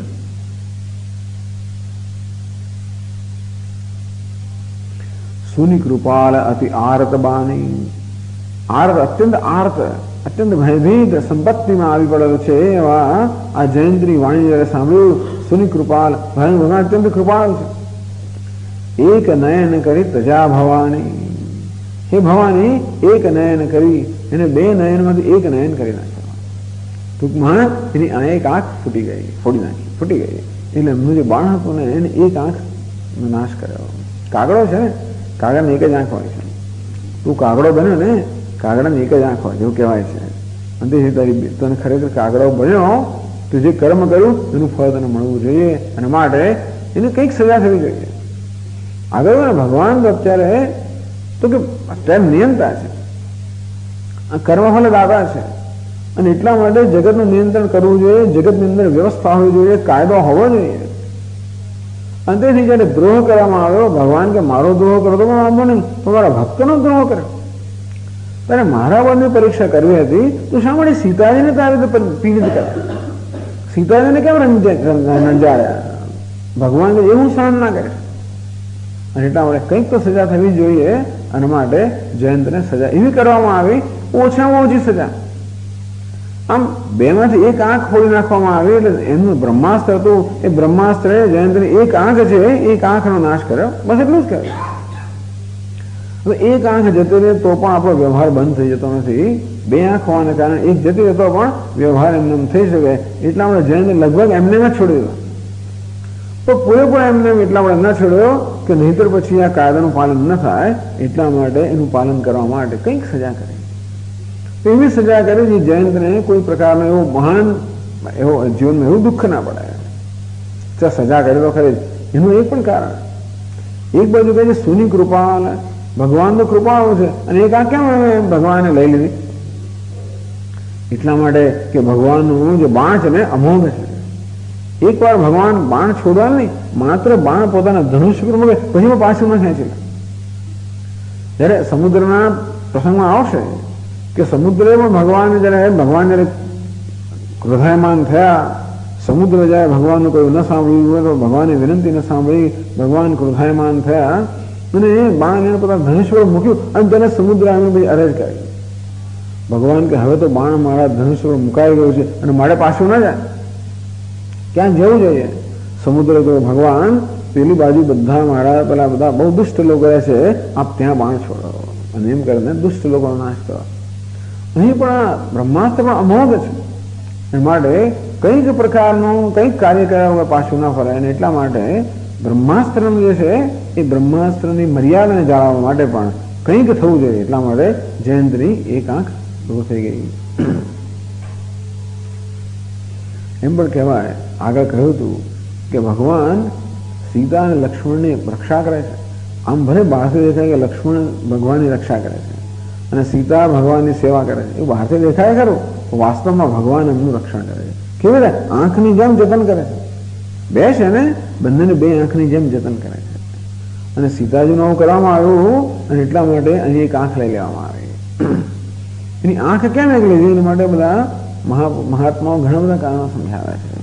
સુની કૃપાલ અતિ આર્ત બાની, આર્ત અત્યંત ભયભીત સંપત્તિમાં આવી પડેલો છે એવા આ જયંતની વાણી જયારે સાંભળ્યું, સુની કૃપાલ ભગવાન અત્યંત કૃપાળ છે. એક નયન કરી તજા ભવાની, હે ભવાની એક નયન કરી, એને બે નયનમાંથી એક નયન કરી નાખ્યો. ટૂંકમાં એની એક આંખ ફૂટી ગઈ. એટલે એમનું જે બાણ હતું ને એને એક આંખ નાશ કર્યો. કાગડો છે ને, કાગળની એક જ આંખ હોય છે. તું કાગડો બન્યો ને, કાગડાની એક જ આંખ હોય એવું કહેવાય છે. અને તને ખરેખર કાગડો બન્યો તો જે કર્મ કર્યું એનું ફળ તને મળવું જોઈએ, અને માટે એને કંઈક સજા થવી જોઈએ. આગળ ભગવાન તો અત્યારે તો કે અત્યારે નિયંતા છે, કર્મફલ દાતા છે, અને એટલા માટે જગતનું નિયંત્રણ કરવું જોઈએ, જગતની અંદર વ્યવસ્થા હોવી જોઈએ, કાયદો હોવો જોઈએ. અને તેથી જયારે દ્રોહ કરવામાં આવ્યો, ભગવાન કે મારો દ્રોહ કરો તો પણ વાંધો નહીં, તો મારા ભક્તનો દ્રોહ કર્યો. તારે મારા વરની પરીક્ષા કરવી હતી તો શા માટે સીતાજીને તારે પીડિત કર્યા? સીતાજીને કેમ રંજાડ્યા? ભગવાન એવું સહન ના કરે. અને એટલા માટે કંઈક તો સજા થવી જોઈએ, અને માટે જયંતને સજા એવી કરવામાં આવી, ઓછામાં ઓછી સજા. આમ બેમાંથી એક આંખ ફોડી નાખવામાં આવી, એટલે એમનું બ્રહ્માસ્ત્ર હતું, એ બ્રહ્માસ્ત્રે જયંતની એક આંખ છે એક આંખનો નાશ કર્યો, બસ એટલું જ કર્યું. એક આંખ જતી રહે તો પણ આપણો વ્યવહાર બંધ થઈ જતો નથી. બે આંખ હોવાને કારણે એક જતી રહે તો પણ વ્યવહાર એમને થઈ શકે. એટલા માટે જયંત લગભગ એમને ન છોડી દીધો, તો પૂરેપૂરો એમને એટલા માટે ન છોડ્યો કે નહીંતર પછી આ કાયદાનું પાલન ન થાય. એટલા માટે એનું પાલન કરવા માટે કંઈક સજા કરી. એવી સજા કરી જે જયંતને કોઈ પ્રકારનો એવો મહાન એવો જીવનમાં એવું દુઃખ ના પડે. સજા કરી તો ખરી, એનું એક પણ કારણ. એક બાજુ કહે છે સુની કૃપા, ભગવાન તો કૃપાળુ છે, અને એક આ કેમ ભગવાને લઈ લીધી? એટલા માટે કે ભગવાનનું જે બાણ છે ને અમોઘ છે. એક વાર ભગવાન બાણ છોડવા નહીં, માત્ર બાણ પોતાના ધનુષ્ય પર મૂકે પછી પાછું ન ખેંચી લે. જયારે સમુદ્રના પ્રસંગમાં આવશે કે સમુદ્રે પણ ભગવાન જયારે ક્રોધાયમાન થયા, સમુદ્ર જયારે ભગવાનનું કોઈ ન સાંભળ્યું હોય તો ભગવાને વિનંતી ન સાંભળી, ભગવાન ક્રોધાયમાન થયા અને બાણ એને પોતાના ધનુષ્ય પર મૂક્યું અને તેને સમુદ્ર આવીને પછી અરજ કરી. ભગવાન કે હવે તો બાણ મારા ધનુષ્ય પર મુકાઈ ગયું છે અને મારે પાછું ન જાય, ક્યાંક જવું જોઈએ. સમુદ્ર તો ભગવાન પેલી બાજુ બધા મારા પેલા બધા બહુ દુષ્ટ લોકો રહે છે, આપ ત્યાં બાણ છોડો, અને એમ કરીને દુષ્ટ લોકોનો નાશ કરો. અહીં પણ બ્રહ્માસ્ત્ર પણ અમોઘ છે, એ માટે કંઈક પ્રકારનું કંઈક કાર્ય કર્યા વગર પાછું ના ફરાય. અને એટલા માટે બ્રહ્માસ્ત્રનું જે છે એ બ્રહ્માસ્ત્રની મર્યાદાને જાળવવા માટે પણ કંઈક થવું જોઈએ. એટલા માટે જયંતની એક આંખ દૂર થઈ ગઈ. એમ પણ કહેવાય, આગળ કહ્યું હતું કે ભગવાન સીતા અને લક્ષ્મણની રક્ષા કરે છે. આમ ભલે બહારથી દેખાય કે લક્ષ્મણ ભગવાનની રક્ષા કરે છે અને સીતા ભગવાનની સેવા કરે છે, એવું બહારથી દેખાય ખરું, વાસ્તવમાં ભગવાન એમનું રક્ષણ કરે છે. કેવી રીતે? આંખની જેમ જતન કરે છે. બે છે ને, બંનેને બે આંખની જેમ જતન કરે છે. અને સીતાજીનું આવું કરવામાં આવ્યું, અને એટલા માટે અહીં એક આંખ લઈ લેવામાં આવી. એની આંખ કેમ એક લીધી? એના માટે બધા મહાત્માઓ ઘણા બધા કારણો સમજાવ્યા છે.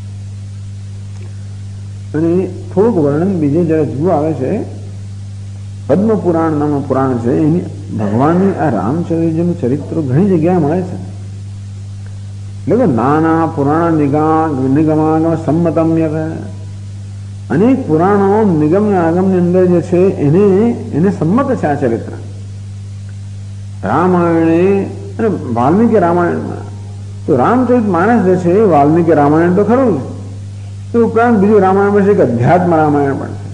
અને થોડુંક વર્ણન બીજે જયારે જુઓ આવે છે, પદ્મ પુરાણ નામનું પુરાણ છે, એની ભગવાનની આ રામચંદ્રજીનું ચરિત્ર ઘણી જગ્યાએ મળે છે. એટલે કે નાના પુરાણ નિગમાગમ સંમતમ યત, અનેક પુરાણો નિગમ આગમની અંદર જે છે એને સંમત છે આ ચરિત્ર. રામાયણે અને વાલ્મીકી રામાયણમાં તો રામચરિત માનસ જે છે વાલ્મીકી રામાયણ તો ખરું જ, તો ઉપરાંત બીજું રામાયણ છે, એક અધ્યાત્મ રામાયણ પણ છે.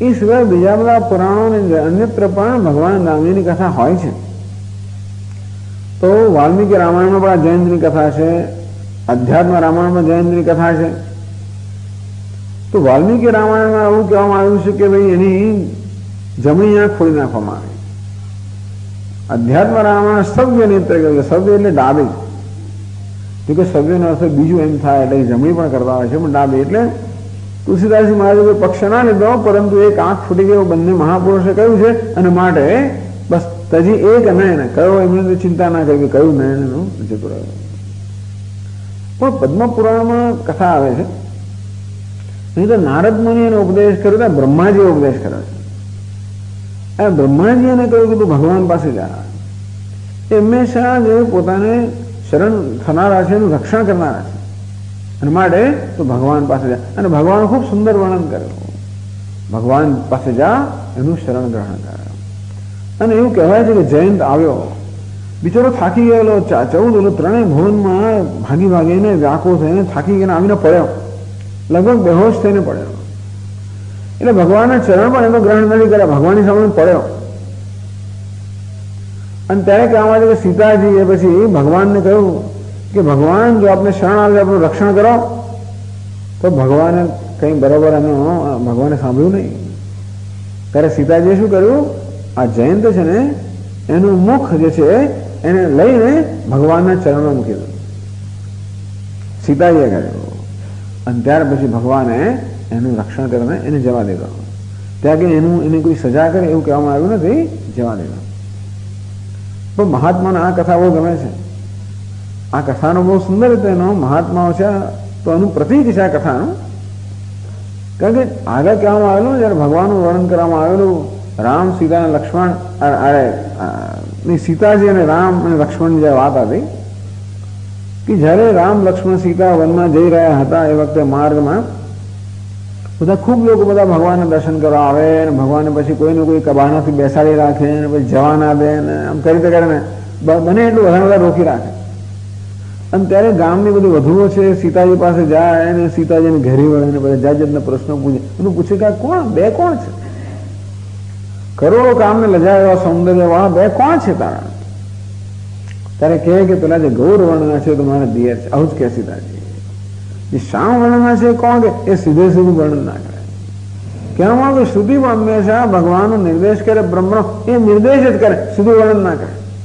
એ સિવાય બીજા બધા પુરાણો અને અન્યત્ર પણ ભગવાન રામજીની કથા હોય છે. તો વાલ્મીકી રામાયણમાં પણ જયંતની કથા છે, અધ્યાત્મ રામાયણમાં જયંતની કથા છે. તો વાલ્મીકી રામાયણમાં એવું કહેવામાં આવ્યું છે કે ભાઈ એની જમણી આંખ ખોલી નાખવામાં આવે. અધ્યાત્મ રામાયણ સવ્ય નેત્ર કહ્યું છે. સવ્ય એટલે ડાબી, જો કે સવ્યનો અર્થ બીજું એમ થાય એટલે જમણી પણ કરતા હોય છે, પણ ડાબી એટલે તુલસીદાસજી મહારાજે કોઈ પક્ષ ના લીધો, પરંતુ એક આંખ ફૂટી ગયો બંને મહાપુરુષે કહ્યું છે, અને માટે બસ તજી એક નયન કયો એમને ચિંતા ના કરી કે કયું નયન એનું જતું રહ્યું. પણ પદ્મ પુરાણમાં કથા આવે છે, અહીં તો નારદ મુનિ એનો ઉપદેશ કર્યો તો બ્રહ્માજીએ ઉપદેશ કર્યો છે. બ્રહ્માજી એને કહ્યું કે તું ભગવાન પાસે જા. એ હંમેશા જે પોતાને શરણ થનારા છે એનું રક્ષણ કરનારા છે, અને માટે તું ભગવાન પાસે જા. અને ભગવાન ખૂબ સુંદર વર્ણન કર્યું, ભગવાન પાસે જા એનું શરણ ગ્રહણ કરે. અને એવું કહેવાય છે કે જયંત આવ્યો, બિચારો થાકી ગયેલો, 14 ત્રણેય ભવનમાં ભાગી ભાગીને વ્યાકુળ થઈને થાકી ગઈને આવીને પડ્યો, લગભગ બેહોશ થઈને પડ્યો. એટલે ભગવાનના ચરણ પણ એનો ગ્રહણ નથી કર્યા, ભગવાનની સામે પડ્યો. અને ત્યારે કહેવામાં આવે કે સીતાજીએ પછી ભગવાનને કહ્યું કે ભગવાન જો આપને શરણ આવે આપણું રક્ષણ કરો, તો ભગવાને કંઈ બરોબર એનું ભગવાને સાંભળ્યું નહીં. ત્યારે સીતાજીએ શું કર્યું, આ જયંત છે ને એનું મુખ જે છે એને લઈને ભગવાનના ચરણમાં મૂકી દીધું, સીતાજીએ કર્યું. અને ત્યાર પછી ભગવાને એનું રક્ષણ કરીને એને જવા દીધો. ત્યાં કે એની કોઈ સજા કરે એવું કહેવામાં આવ્યું નથી, જવા દીધો. પણ મહાત્માને આ કથા બહુ ગમે છે. આ કથાનો બહુ સુંદર રીતે એનો મહાત્માઓ છે, તો એનું પ્રતીક છે આ કથાનું. કારણ કે આગળ કહેવામાં આવેલું જયારે ભગવાનનું વર્ણન કરવામાં આવેલું, રામ સીતા અને લક્ષ્મણ સીતાજી અને રામ અને લક્ષ્મણની જે વાત હતી કે જયારે રામ લક્ષ્મણ સીતા વનમાં જઈ રહ્યા હતા એ વખતે માર્ગમાં બધા ખૂબ લોકો બધા ભગવાનના દર્શન કરવા આવે, અને ભગવાનને પછી કોઈને કોઈ કબાનાથી બેસાડી રાખે, અને પછી જવા ના દે, અને આમ કરી કરીને બને એટલું બધા રોકી રાખે. અને ત્યારે ગામની બધી વધુઓ છે સીતાજી પાસે જાય અને સીતાજીને ઘેરી વળે અને બધા જાત જાતના પ્રશ્નો પૂછે. બધું પૂછે કે કોણ બે કોણ છે, કરોડો કામને લજાય એવા સૌંદર્ય વાળા બે કોણ છે તારા? ત્યારે કહે કે પેલા જે ગૌર વર્ણના છે તો મારા દિયર છે. આવું જ કે સીતાજી. જે શ્યામ વર્ણના છે કોણ કે એ સીધે સીધું વર્ણન ના કરે. કહેવામાં કે શ્રુતિ હંમેશા ભગવાનનો નિર્દેશ કરે, બ્રહ્મનો એ નિર્દેશ જ કરે, સીધું વર્ણન ના કરે.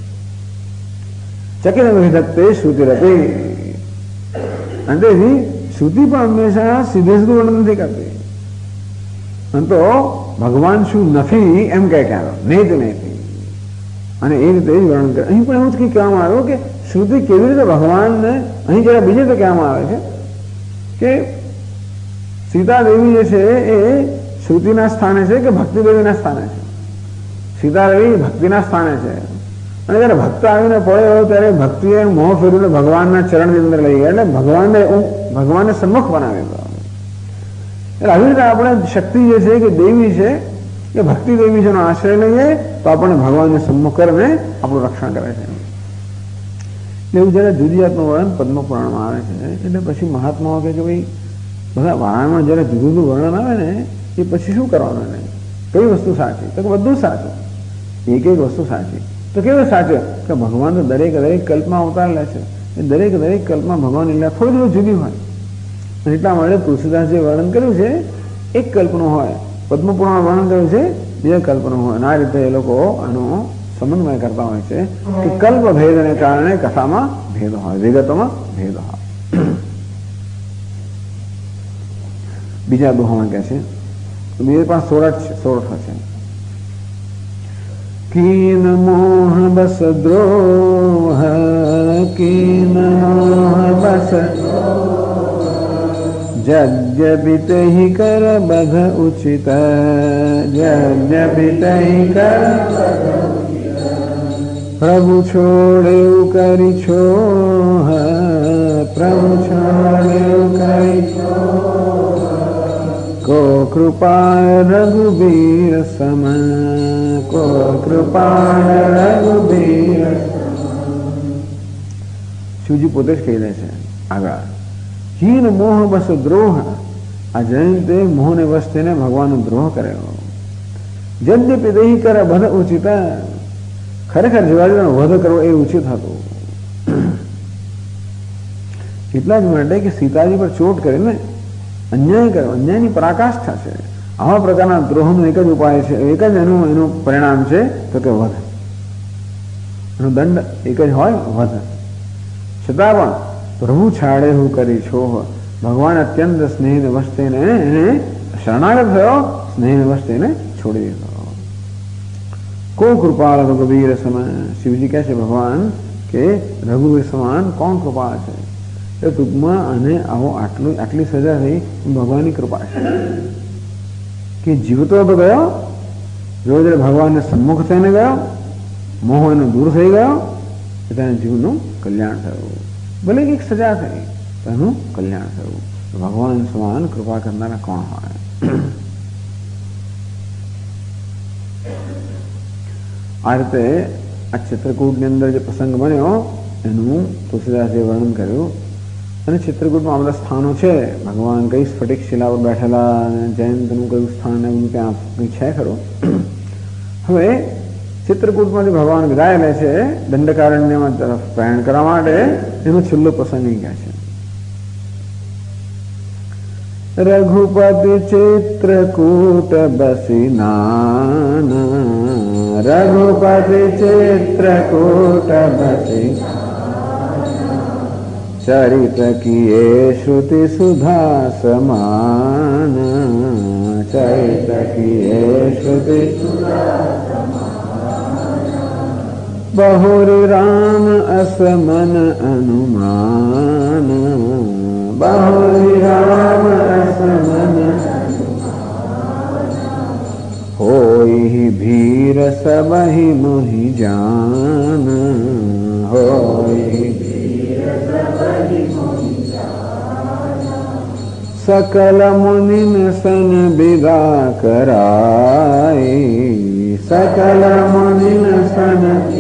ચકિત વિધત્તે શ્રુતિ રતી. અને તેથી શ્રુતિ પણ હંમેશા સીધે સીધું વર્ણન નથી કરતી. અને તો ભગવાન શું નથી એમ કહે ક્યારે નહીં તો નહીં, અને એ રીતે જ વર્ણન કરે. અહીં પણ એવું જ કહેવામાં આવ્યું કે શ્રુતિ કેવી રીતે ભગવાનને અહીં જરા બીજી રીતે કહેવામાં આવે છે કે સીતા દેવી જે છે એ શ્રુતિના સ્થાને છે કે ભક્તિ દેવીના સ્થાને છે. સીતા દેવી ભક્તિના સ્થાને છે, અને જયારે ભક્ત આવીને પડ્યો ત્યારે ભક્તિએ મોહ ફેરવીને ભગવાનના ચરણની અંદર લઈ ગયા, એટલે ભગવાનને સન્મુખ બનાવી દીધો. એટલે આવી રીતે આપણે શક્તિ જે છે કે દેવી છે કે ભક્તિ દેવી છે એનો આશ્રય લઈએ તો આપણને ભગવાનને સન્મુખ કરીને આપણું રક્ષણ કરે છે. એવું જયારે જુદી જાતનું વર્ણન પદ્મ પુરાણમાં આવે છે, એટલે પછી મહાત્માઓ કહે કે ભાઈ બધા વારાણમાં જયારે જુદું જુદું વર્ણન આવે ને એ પછી શું કરવાનું એને, કઈ વસ્તુ સાચી? તો કે બધું સાચું, એક એક વસ્તુ સાચી. તો કેવું સાચું કે ભગવાન તો દરેક કલ્પમાં અવતાર લે છે, એ દરેક કલ્પમાં ભગવાન એટલે થોડું થોડું જુદી હોય. એટલા માટે તુલસીદાસ જે વર્ણન કર્યું છે એક કલ્પનું હોય, પદ્મપુરાણ વર્ણન કર્યું છે બીજા કલ્પનું હોય. અને આ રીતે એ લોકો આનો સમન્વય કરતા હોય છે કે કલ્પ ભેદને કારણે કથામાં ભેદ હોય, વિગતોમાં ભેદ હોય. બીજા દોહામાં કહે છે, બીજે પણ સોરઠ છે. કીન મોહ બસ દ્રોહ, કીન મોહ બસ જજ્ઞપિત હિ કર બધ ઉચિત, જજ્ઞપિત હિ કર પ્રભુ છોડેવું કરી છો, પ્રભુ છોડેવું કરી છો. કો કૃપાળ રઘુબીર સમ, કો કૃપાળ રઘુબીર. શિવજી પોતે જ કહી દે છે આગળ, હીન મોહ બસ દ્રોહ. આ જયંતે મોહને વશ થઈને ભગવાનનો દ્રોહ કર્યો. यद्यपि देही कर वध उचित, खरेखर જીવાજીનો વધ કરવો એ ઉચિત હતું. એટલા જ માટે કે સીતાજી પર ચોટ કરીને અન્યાય કર્યો, અન્યાયની પરાકાષ્ઠા છે. આવા પ્રકારના દ્રોહનો એક જ ઉપાય છે, એક જ એનું પરિણામ છે તો કે વધ. એનો દંડ એક જ હોય, વધ. છતાં પણ પ્રભુ છાડે હું કરી છો, ભગવાન અત્યંત સ્નેહને વશ થઈને એને શરણાગત થયો, સ્નેહને વશ થઈને છોડી દીધો. કો કૃપાળ રઘુવીર સમાન, શિવજી કહે છે ભગવાન કે રઘુવીર સમાન કોણ કૃપાળ છે. એ ટૂંકમાં અને આવો આટલી સજા થઈ ભગવાનની કૃપા છે કે જીવતો તો ગયો, જો ભગવાનને સન્મુખ થઈને ગયો, મોહ એનો દૂર થઈ ગયો, તેના જીવનું કલ્યાણ થયું. ભલે કંઈક સજા થઈ તો એનું કલ્યાણ થયું. ભગવાન સમાન કૃપા કરનારા કોણ હોય. આ રીતે આ ચિત્રકૂટની અંદર જે પ્રસંગ બન્યો એનું તુલસીદાસે વર્ણન કર્યું. અને ચિત્રકૂટમાં બધા સ્થાનો છે, ભગવાન કઈ સ્ફટિક શિલા પર બેઠેલા, જયંતનું કયું સ્થાન ને બધું ત્યાં કંઈ છે ખરું. હવે ચિત્રકૂટમાંથી ભગવાન વિદાય લે છે દંડકારણ્યમાં તરફ પ્રયાણ કરવા માટે. એનો છેલ્લો પ્રસંગ કહે છે રઘુપતિ ચિત્રકૂટ બસી નાના, રઘુપતિ ચિત્રકૂટ બસી चरित किए श्रुति सुधा समान, चरित किए श्रुति बहुरी राम असमन अनुमान, बहुरी राम असमन होई भीर सबहि मोहि जान, होई सकल मुनिन सन विदा कराए, सकल मुनिन सन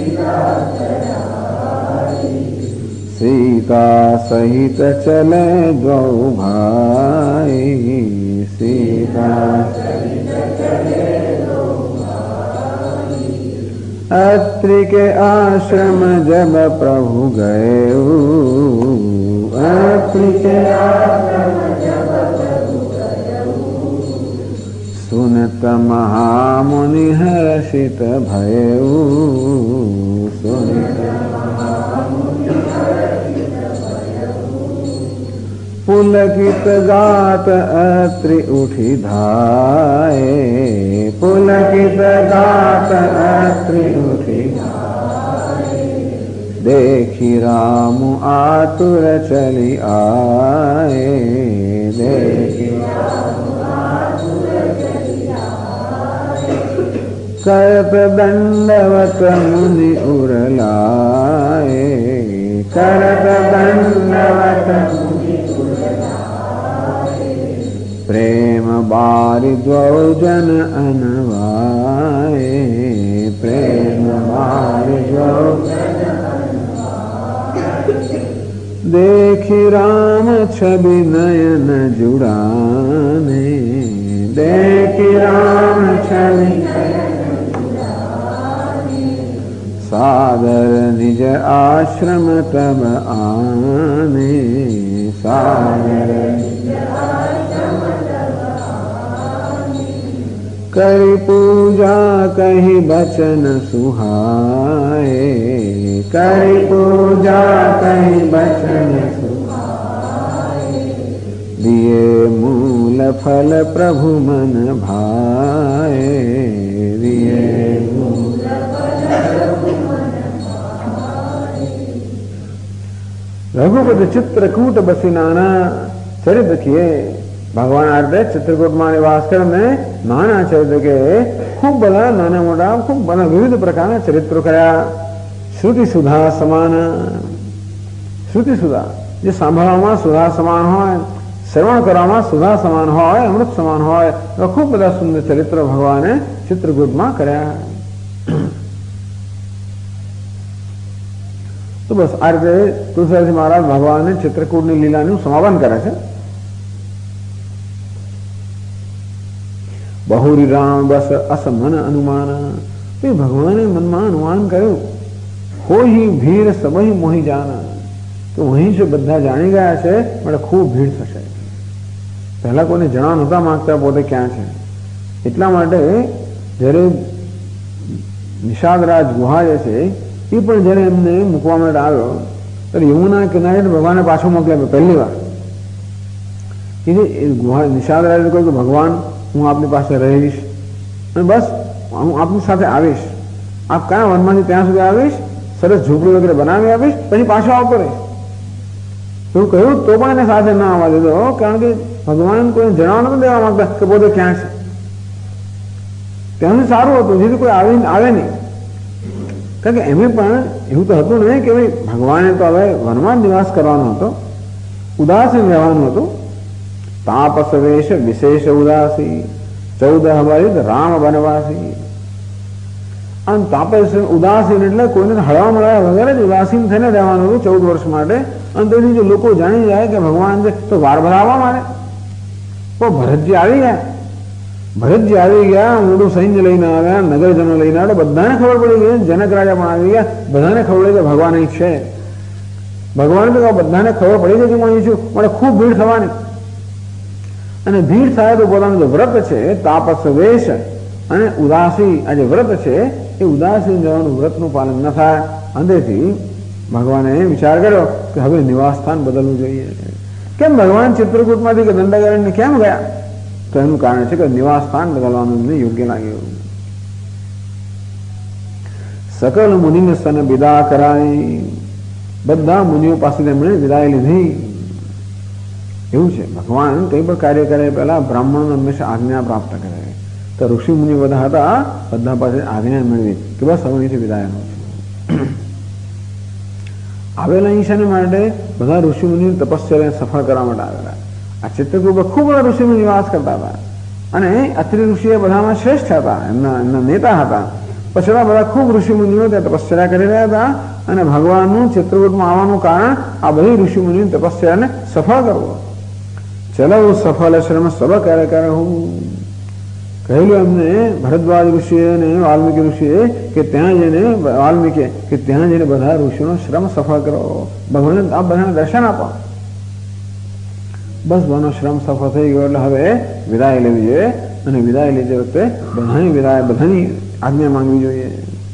सीता सहित चले दो भाई, सीता अत्रि के आश्रम जब प्रभु गए, अत्रि के आश्रम जब प्रभु गए, सुनत महामुनि हर्षित भयउ, सुनत महामुनि हर्षित भयउ, पुलकित गात अत्रि उठि धाये, पुलकित गात अत्रि उठि धाये, देखि राम आतुर चली आए, देखि राम आतुर चली आए, करत दंडवत मुनि उरलाए, करत दंडवत मुनि उरलाए, प्रेम बारि द्वौ जन अनवाए, प्रेम बारि द्वौ जन अनवाए, देखि राम छवि नयन जुड़ाने, देखि राम छवि नयन जुड़ाने, सादर निज आश्रम तब आने, सादर निज आश्रम तब आने, करि पूजा कहि बचन सुहाए, करि पूजा कहि बचन सुहाए, दिए मूल फल प्रभु मन भाए, दिए मूल फल प्रभु मन भाए, रघुपति चित्रकूट बसी नाना, चरित किए भगवान आरते चित्रकूट में निवास करने नाना चरित्र के खूब बड़ा नाना मोटा खूब बड़ा विविध प्रकार चरित्र कर्या. श्रुति सुधा समान, श्रुति सुधा जो सांभळवामां सुधा समान होय, श्रवण करवामां सुधा समान होय, अमृत समान होय, तो खूब बड़ा सुंदर चरित्र भगवाने चित्रकूट में कर्या. तो बस आ रीते तुलसीदास महाराज भगवान ने चित्रकूट की लीला नु समापन करे छे. બહુરી રામ બસ અસ મન અનુમાન. ભગવાને મનમાં અનુમાન કર્યું, હોય ભીડ સમય મોહી જાના, તો અહીં જો બધા જાણી ગયા છે એટલે ખૂબ ભીડ થશે. પહેલા કોઈને જણાવવા નહોતા માંગતા પોતે ક્યાં છે. એટલા માટે જ્યારે નિષાદરાજ ગુહા જે છે એ પણ જ્યારે એમને મૂકવા માટે આવ્યો ત્યારે યમુના કિનારે ભગવાને પાછો મોકલ્યા પહેલી વાર. એ ગુહા નિષાદરાજે કહ્યું કે ભગવાન હું આપની પાસે રહીશ અને બસ હું આપની સાથે આવીશ. આપ કયા વનમાંથી ત્યાં સુધી આવીશ, સરસ ઝૂંપડી વગેરે બનાવી આપીશ, પછી પાછો આવતો રહીશ. એવું કહ્યું તો પણ એને સાથે ના આવવા દીધો, કારણ કે ભગવાન કોઈને જણાવવા નથી દેવા માંગતા કે પોતે ક્યાં છે. ત્યાંથી સારું હતું જેથી કોઈ આવે નહીં. કારણ કે એમે પણ એવું તો હતું નહીં કે ભાઈ ભગવાને તો હવે વનમાં નિવાસ કરવાનો હતો, ઉદાસીન રહેવાનું હતું. તાપસ વેશ વિશેષ ઉદાસી 14 વર્ષ રામ વનવાસી. આમ તાપસ ઉદાસીન એટલે કોઈને હળવા મળવા વગેરે જ ઉદાસીન થઈને રહેવાનું હતું 14 વર્ષ માટે. અને તેથી જો લોકો જાણી જાય કે ભગવાન છે તો વાર ભરાવવા માંડે. તો ભરતજી આવી ગયા. ભરતજી આવી ગયા, મોટું સૈન્ય લઈને આવ્યા, નગરજનો લઈને આવ્યા. બધાને ખબર પડી ગઈ, જનક રાજા પણ આવી ગયા. બધાને ખબર પડી કે ભગવાન અહીં છે. ભગવાન તો બધાને ખબર પડી ગઈ કે હું અહીં છું, મને ખૂબ ભીડ થવાની. અને ભીડ થાય તો પોતાનું જે વ્રત છે તાપસ વેશ અને ઉદાસી, આ જે વ્રત છે એ ઉદાસીન જવાનું વ્રતનું પાલન ન થાય. અંદરથી ભગવાને વિચાર કર્યો કે હવે નિવાસ સ્થાન બદલવું જોઈએ. કેમ ભગવાન ચિત્રકૂટમાંથી કે દંડકારણ્ય કેમ ગયા? તો એનું કારણ છે કે નિવાસ સ્થાન બદલવાનું એમને યોગ્ય લાગ્યું. સકલ મુનિને સ્તન વિદા કરાઈ, બધા મુનિઓ પાસે તેમણે વિદાય લીધી. એવું છે ભગવાન કંઈ પણ કાર્ય કરે પહેલા બ્રાહ્મણોને હંમેશા આજ્ઞા પ્રાપ્ત કરે. તો ઋષિ મુનિ બધા હતા, બધા પાસે આજ્ઞા મેળવી કે બસ હવે અહીંથી વિદાયનો છે. આવેલા ઈશાને માટે બધા ઋષિ મુનિ તપસ્યા સફળ કરવા માટે આવેલા. આ ચિત્રકૂટ ખૂબ બધા ઋષિ મુનિ નિવાસ કરતા હતા અને અત્રિ ઋષિએ બધામાં શ્રેષ્ઠ હતા, એમના નેતા હતા. પછી બધા ખૂબ ઋષિ મુનિઓ ત્યાં તપસ્યા કરી રહ્યા હતા અને ભગવાનનું ચિત્રકૂટમાં આવવાનું કારણ આ બધી ઋષિ મુનિની તપસ્યાને સફળ કરવો. ચલો સફળ શ્રમ સબ કરે હું કહેલું એમને ભરદ્વાજ ઋષિએ અને વાલ્મીકી ઋષિએ કે ત્યાં જઈને વાલ્મીકી કે ત્યાં જઈને બધા ઋષિઓનો શ્રમ સફળ કરો, ભગવાન આપ બધાને દર્શન આપો. બસ બધાનો શ્રમ સફળ થઈ ગયો એટલે હવે વિદાય લેવી જોઈએ અને વિદાય લેતી વખતે બધાની આજ્ઞા માંગવી જોઈએ.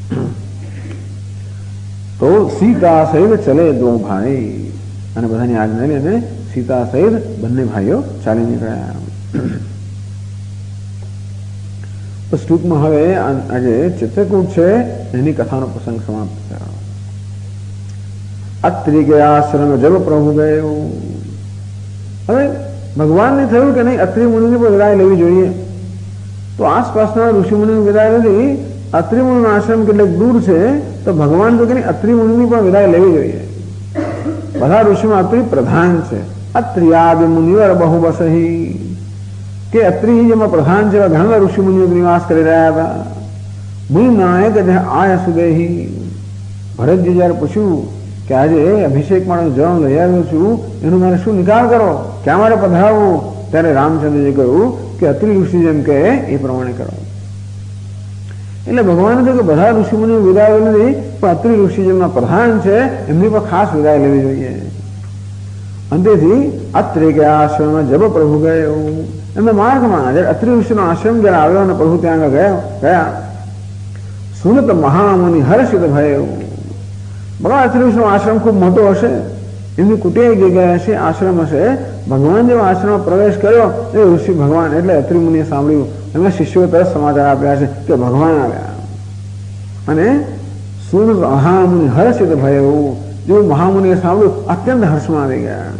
તો સીતા સહિત ચલે દો ભાઈ, અને બધાની આજ્ઞા લઈને સીતા સહિત બંને ભાઈઓ ચાલી નીકળ્યા. તો ટૂંકમાં હવે આજે ચિત્રકૂટ છે એની કથાનો પ્રસંગ સમાપ્ત થયો. અત્રિ ગયા આશ્રમ જબ પ્રભુ ગયો. હવે ભગવાનને થયું કે નહીં અત્રિ મુનિની પણ વિદાય લેવી જોઈએ. તો આસપાસના ઋષિ મુનિની વિદાય નથી. અત્રિ મુનિનો આશ્રમ કેટલેક દૂર છે, તો ભગવાન તો કે અત્રિ મુનિની પણ વિદાય લેવી જોઈએ. બધા ઋષિમાં અત્રિ પ્રધાન છે. અત્રિયાદિ મુનિવર બહુ બસહી, કે અત્રિ જેમાં પ્રધાન છે ઘણા ઋષિ મુનિઓ નિવાસ કરી રહ્યા હતા. મુનિ નાયક આય સુદેહી. ભરતજી જયારે પૂછ્યું કે આજે અભિષેક માટે જળ લઈ આવ્યો છું, એનો મારે શું નિકાલ કરો, ક્યાં મારે પધરાવવું? ત્યારે રામચંદ્રજી કહ્યું કે અત્રિ ઋષિ જેમ કહે એ પ્રમાણે કરો. એટલે ભગવાને કહ્યું કે બધા ઋષિ મુનિ વિદાય નથી, પણ અત્રિ ઋષિ જેમના પ્રધાન છે એમની પણ ખાસ વિદાય લેવી જોઈએ. અંતેથી અત્રિ ગયા આશ્રમમાં જબ પ્રભુ ગયો. એમના માર્ગમાં જયારે અત્રિ ઋષિનો આશ્રમ જયારે આવ્યો અને પ્રભુ ત્યાં ગયા સુનત મહામુનિ હર્ષિત ભયો. બરાબર, અત્રિ ઋષિનો આશ્રમ ખૂબ મોટો હશે, એમની કુટિયા જગ્યા હશે, આશ્રમ હશે. ભગવાન જેવા આશ્રમમાં પ્રવેશ કર્યો એ ઋષિ ભગવાન એટલે અત્રિ મુનિએ સાંભળ્યું. એમના શિષ્યો તરફ સમાચાર આપ્યા છે કે ભગવાન આવ્યા. અને સુનત મહામુનિ હર્ષિત ભયો. જેવું મહામુનિએ સાંભળ્યું અત્યંત હર્ષમાં આવી ગયા.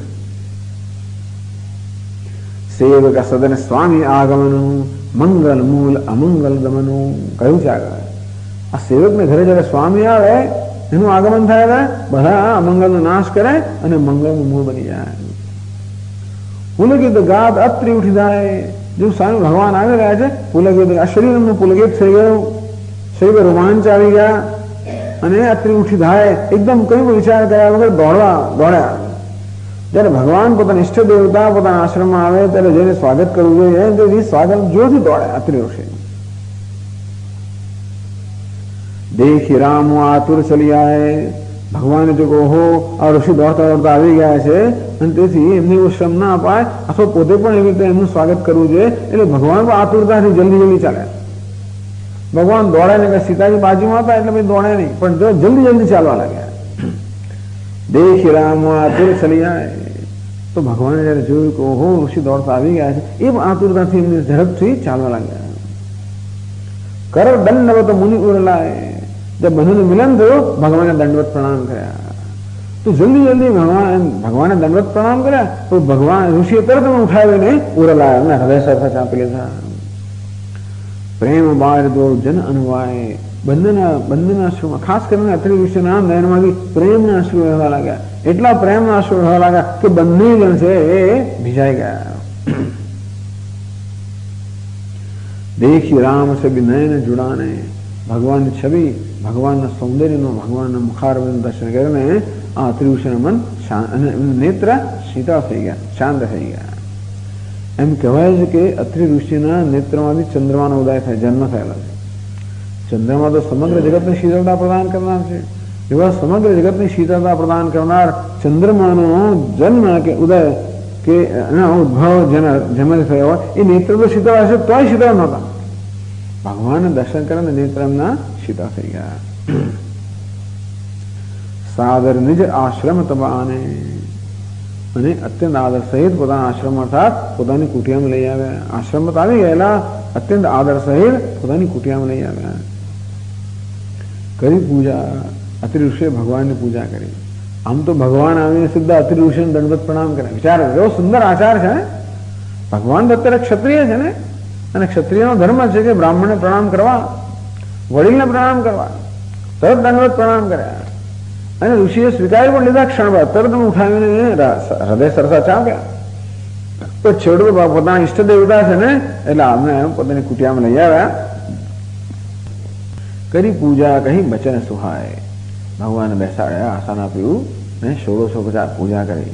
સેવક સદન સ્વામી આગમનું મંગલ મૂલ અમંગલ દમનું કહ્યું છે આગળ. આ સેવકને ઘરે જયારે સ્વામી આવે એનું આગમન થાય બધા અમંગલનો નાશ કરે અને મંગળનું મૂળ બની જાય. પુલકિત ગાત અત્રિ ઉઠી જાય. જેવું સ્વામી ભગવાન આવી રહ્યા છે, પુલકિત આ શરીરનું પુલકિત થઈ ગયું, શરીર રોમાંચ આવી ગયા અને અત્રિ ઉઠી થાય. એકદમ કઈ વિચાર કર્યા વગર દોડ્યા. જ્યારે ભગવાન પોતાના ઈષ્ટ દેવતા પોતાના આશ્રમમાં આવે ત્યારે જેને સ્વાગત કરવું જોઈએ તેથી સ્વાગત જોરથી દોડે અત્રિ ઋષિ. દેખી રામ આતુર ચલી આए. ભગવાને જો કહો આ ઋષિ દોડતા દોડતા આવી ગયા છે અને તેથી એમને એવું શ્રમ ના અપાય અથવા પોતે પણ એવી રીતે એમનું સ્વાગત કરવું જોઈએ. એટલે ભગવાન પણ આતુરતાથી જલ્દી જલ્દી ચાલે. ભગવાન દોડે ને કે સીતાજી બાજુમાં હતા એટલે ભાઈ દોડે નહીં, પણ જો જલ્દી જલ્દી ચાલવા લાગ્યા. દેખી રામ આતુર ચલી આए. તો ભગવાને જયારે જોયું કે ઓહો ઋષિ દોડતા આવી ગયા છે એ પણ આતુરતાથી એમની ઝડપથી ચાલવા લાગ્યા. કર દંડવત મુનિ ઉરલાય. जब બંનેનું મિલન થયું ભગવાને દંડવત પ્રણામ કર્યા. તો જલ્દી જલ્દી ભગવાને દંડવત પ્રણામ કર્યા તો ભગવાન ઋષિએ તરત ઉઠાવીને ઉરલાયા અને હૃદય સાથે ચાપી લીધા. પ્રેમ બાર દો જન અનુવાય. બંનેના અશ્રુમાં ખાસ કરીને અત્રિ ઋષિના નયનમાંથી પ્રેમના અશ્રુ વહેવા લાગ્યા. એટલા પ્રેમના અશ્રુ વહેવા લાગ્યા કે બંને જણ છે એ ભીજાઈ ગયા. દેખી રામ સે નયન જુડાને. ભગવાનની છબી ભગવાનના સૌંદર્યનો ભગવાનના મુખારવિંદ દર્શન કરીને આ અત્રિ ઋષિના મન નેત્ર શીતળ થઈ ગયા, શાંત થઈ ગયા. એમ કહેવાય છે કે અત્રિ ઋષિના નેત્રમાંથી ચંદ્રમાનો ઉદય થાય, જન્મ થયેલો છે. ચંદ્રમા તો સમગ્ર જગતને શીતળતા પ્રદાન કરનાર છે. એવા સમગ્ર જગતની શીતળતા પ્રદાન કરનાર ચંદ્રમાનો જન્મ કે ઉદય કે ઉદ્ભવ જેમાંથી થયો હોય એ નેત્ર તો શીતળ હશે તોય શીતળ નહોતા. ભગવાનને દર્શન કરીને નેત્ર એમના શીતળ થઈ ગયા. સાદર નિજ આશ્રમ તબાને. અને અત્યંત આદર સહિત પોતાના આશ્રમ અર્થાત પોતાની કુટિયામાં લઈ આવ્યા. આશ્રમમાં તો આવી ગયેલા, અત્યંત આદર સહિત પોતાની કુટિયામાં લઈ આવ્યા. કરી પૂજા. અત્રિ ઋષિએ ભગવાનની પૂજા કરી. આમ તો ભગવાન આવીને સીધા અત્રિ ઋષિને દંડવત પ્રણામ કરે. વિચાર એવો સુંદર આચાર છે. ભગવાન તો અત્યારે ક્ષત્રિય છે ને, અને ક્ષત્રિયનો ધર્મ છે કે બ્રાહ્મણને પ્રણામ કરવા, વડીલને પ્રણામ કરવા. તરત દંડવત પ્રણામ કર્યા અને ઋષિએ સ્વીકારી પણ લીધા ક્ષણમાં. તરત ઉઠાવીને હૃદય સરસા ચાપ્યા. તો છેવટે પોતાના ઈષ્ટ દેવતા છે ને એટલે અમને પોતાની કુટિયામાં લઈ આવ્યા. કરી પૂજા કહી બચન સુહાય. ભગવાન બેસાડ્યા, આસન આપ્યું ને 1650 પૂજા કરી.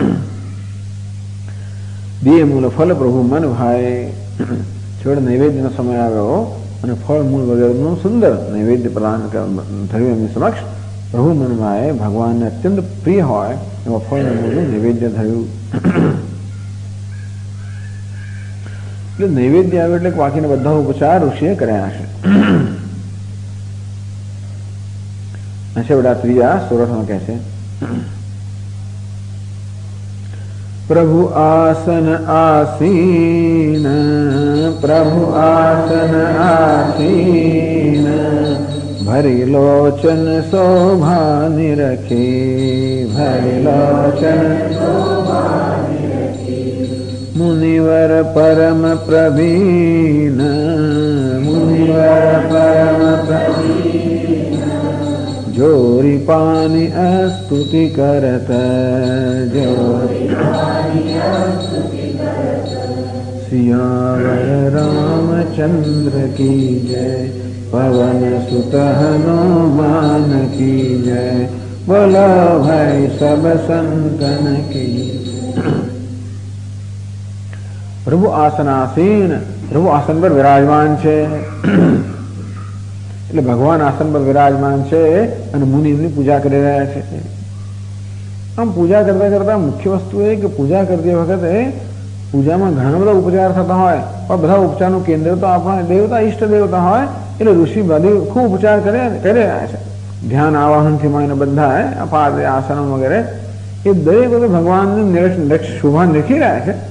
દિયે મૂળ ફલ પ્રભુ મન ભાઈ. છેવટે નૈવેદ્યનો સમય આવ્યો અને ફળ મૂળ વગેરેનું સુંદર નૈવેદ્ય પ્રદાન થયું એમની સમક્ષ. પ્રભુ મનભાએ ભગવાનને અત્યંત પ્રિય હોય એવા ફળનું મૂળનું નૈવેદ્ય થયું. એટલે નૈવેદ્ય આવે એટલે બાકીના બધા ઉપચાર ઋષિએ કર્યા હશે. છેવટા ત્રીજા સોરઠમાં કહે છે પ્રભુ આસન આસીન. પ્રભુ આસન આસીન. ભરી લોચન શોભા નિરખી. ભરી લોચન મુનિવર પરમ પ્રવીણ. મુનિવર પરમ પ્રવીણ. જોરી પાની અસ્તુતિ કરત. જોરી સિયાવર રામચંદ્ર કી જય. પવન સુત હનુમાન કી જય. બોલો ભાઈ સબ સંતન કી. પ્રભુ આસનાસીન. પ્રભુ આસન પર વિરાજમાન છે. એટલે ભગવાન આસન પર વિરાજમાન છે અને મુનિ એમની પૂજા કરી રહ્યા છે. આમ પૂજા કરતા કરતા મુખ્ય વસ્તુ એ કે પૂજા કરતી વખતે પૂજામાં ઘણા બધા ઉપચાર થતા હોય પણ બધા ઉપચારનું કેન્દ્ર તો આપણા દેવતા ઈષ્ટ દેવતા હોય. એટલે ઋષિ બધી ખૂબ ઉપચાર કરી રહ્યા છે. ધ્યાન આવાહનથી મળીને બધા અપાદ આસન વગેરે એ દરેક વખતે ભગવાનની શોભા દેખી રહ્યા છે.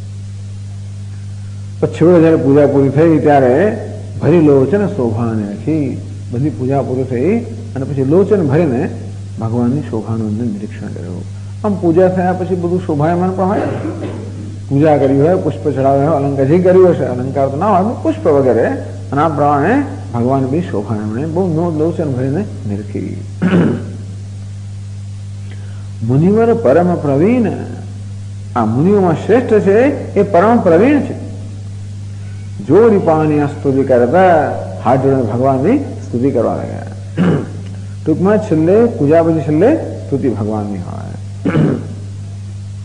પછી જયારે પૂજા પૂરી થઈ ત્યારે ભરી લોચન શોભાને રાખી. બધી પૂજા પૂરી થઈ અને પછી લોચન ભરીને ભગવાનની શોભાનું નિરીક્ષણ કર્યું. આમ પૂજા થયા પછી બધું શોભાયમાન પણ હોય. પૂજા કરી હોય, પુષ્પ ચડાવ્યા હોય, અલંકાર જે કર્યું હશે, અલંકાર તો ના હોય પુષ્પ વગેરે, અને આ પ્રમાણે ભગવાન બી શોભાયમાન બહુ લોચન ભરીને નિરખી. મુનિવર પરમ પ્રવીણ. આ મુનિઓમાં શ્રેષ્ઠ છે એ પરમ પ્રવીણ છે. જોરી પાની સ્તુતિ કરતા હાથ જોડીને ભગવાનની સ્તુતિ કરવા લાગ્યા. ટૂંકમાં છેલ્લે પૂજા પછી છેલ્લે સ્તુતિ ભગવાનની હોય.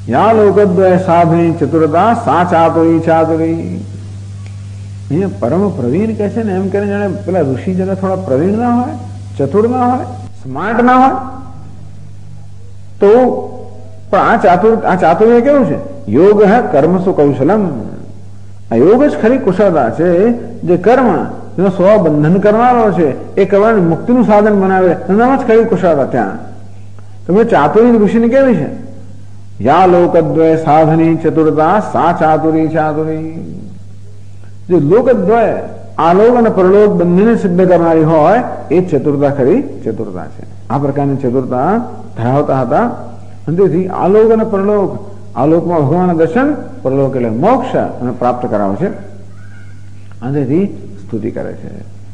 યા લોકદ્વય સાધની ચતુરતા સા ચાતુરી ચાતુરી. અહીંયા પરમ પ્રવીણ કહે છે ને એમ કરીને જાણે પેલા ઋષિ જરા થોડા પ્રવીણ ના હોય, ચતુર ના હોય, સ્માર્ટ ના હોય તો પણ આ ચાતુર્ય કેવું છે? યોગ હે કર્મસુ કૌશલમ. આ યોગ જ ખરી કુશળતા છે જે કર્મ જેનો સ્વભાવ બંધન કરનારો છે એ કરવાની મુક્તિનું સાધન બનાવે એનામાં જ ખરી કુશળતા. ત્યાં તમે ચાતુરી ઋષિને કેવી છે? યા લોકદ્વય સાધની ચતુરતા સા ચાતુરી ચાતુરી. જે લોકદ્વય આલોક અને પરલોક બંનેને સિદ્ધ કરનારી હોય એ ચતુરતા ખરી ચતુરતા છે. આ પ્રકારની ચતુરતા ધરાવતા હતા. તેથી આલોક અને પરલોક, આલોકમાં ભગવાનના દર્શન, પરલોક એટલે મોક્ષ અને પ્રાપ્ત કરાવે છે. તેથી સ્તુતિ કરે છે.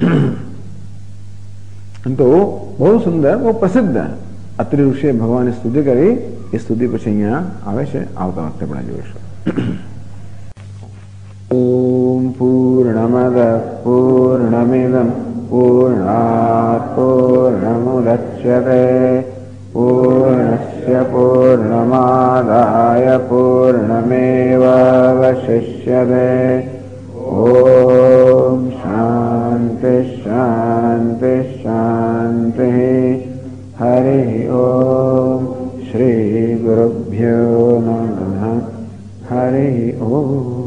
તો બહુ સુંદર, બહુ પ્રસિદ્ધ અત્રિ ઋષિએ ભગવાનની સ્તુતિ કરી. એ સ્તુતિ પછી અહીંયા આવે છે, આવતા વખતે પણ જોઈશું. ઓમ પૂર્ણમદ પૂર્ણમિદમ પૂર્ણાત પૂર્ણમુદચ્યતે પૂર્ણસ્ય પૂર્ણમાદાય પૂર્ણમેવાવશિષ્યતે. ઓમ શાંતિ શાંતિ શાંતિ. હરિ ઓમ. શ્રી ગુરુભ્યો નમઃ. હરિ ઓમ.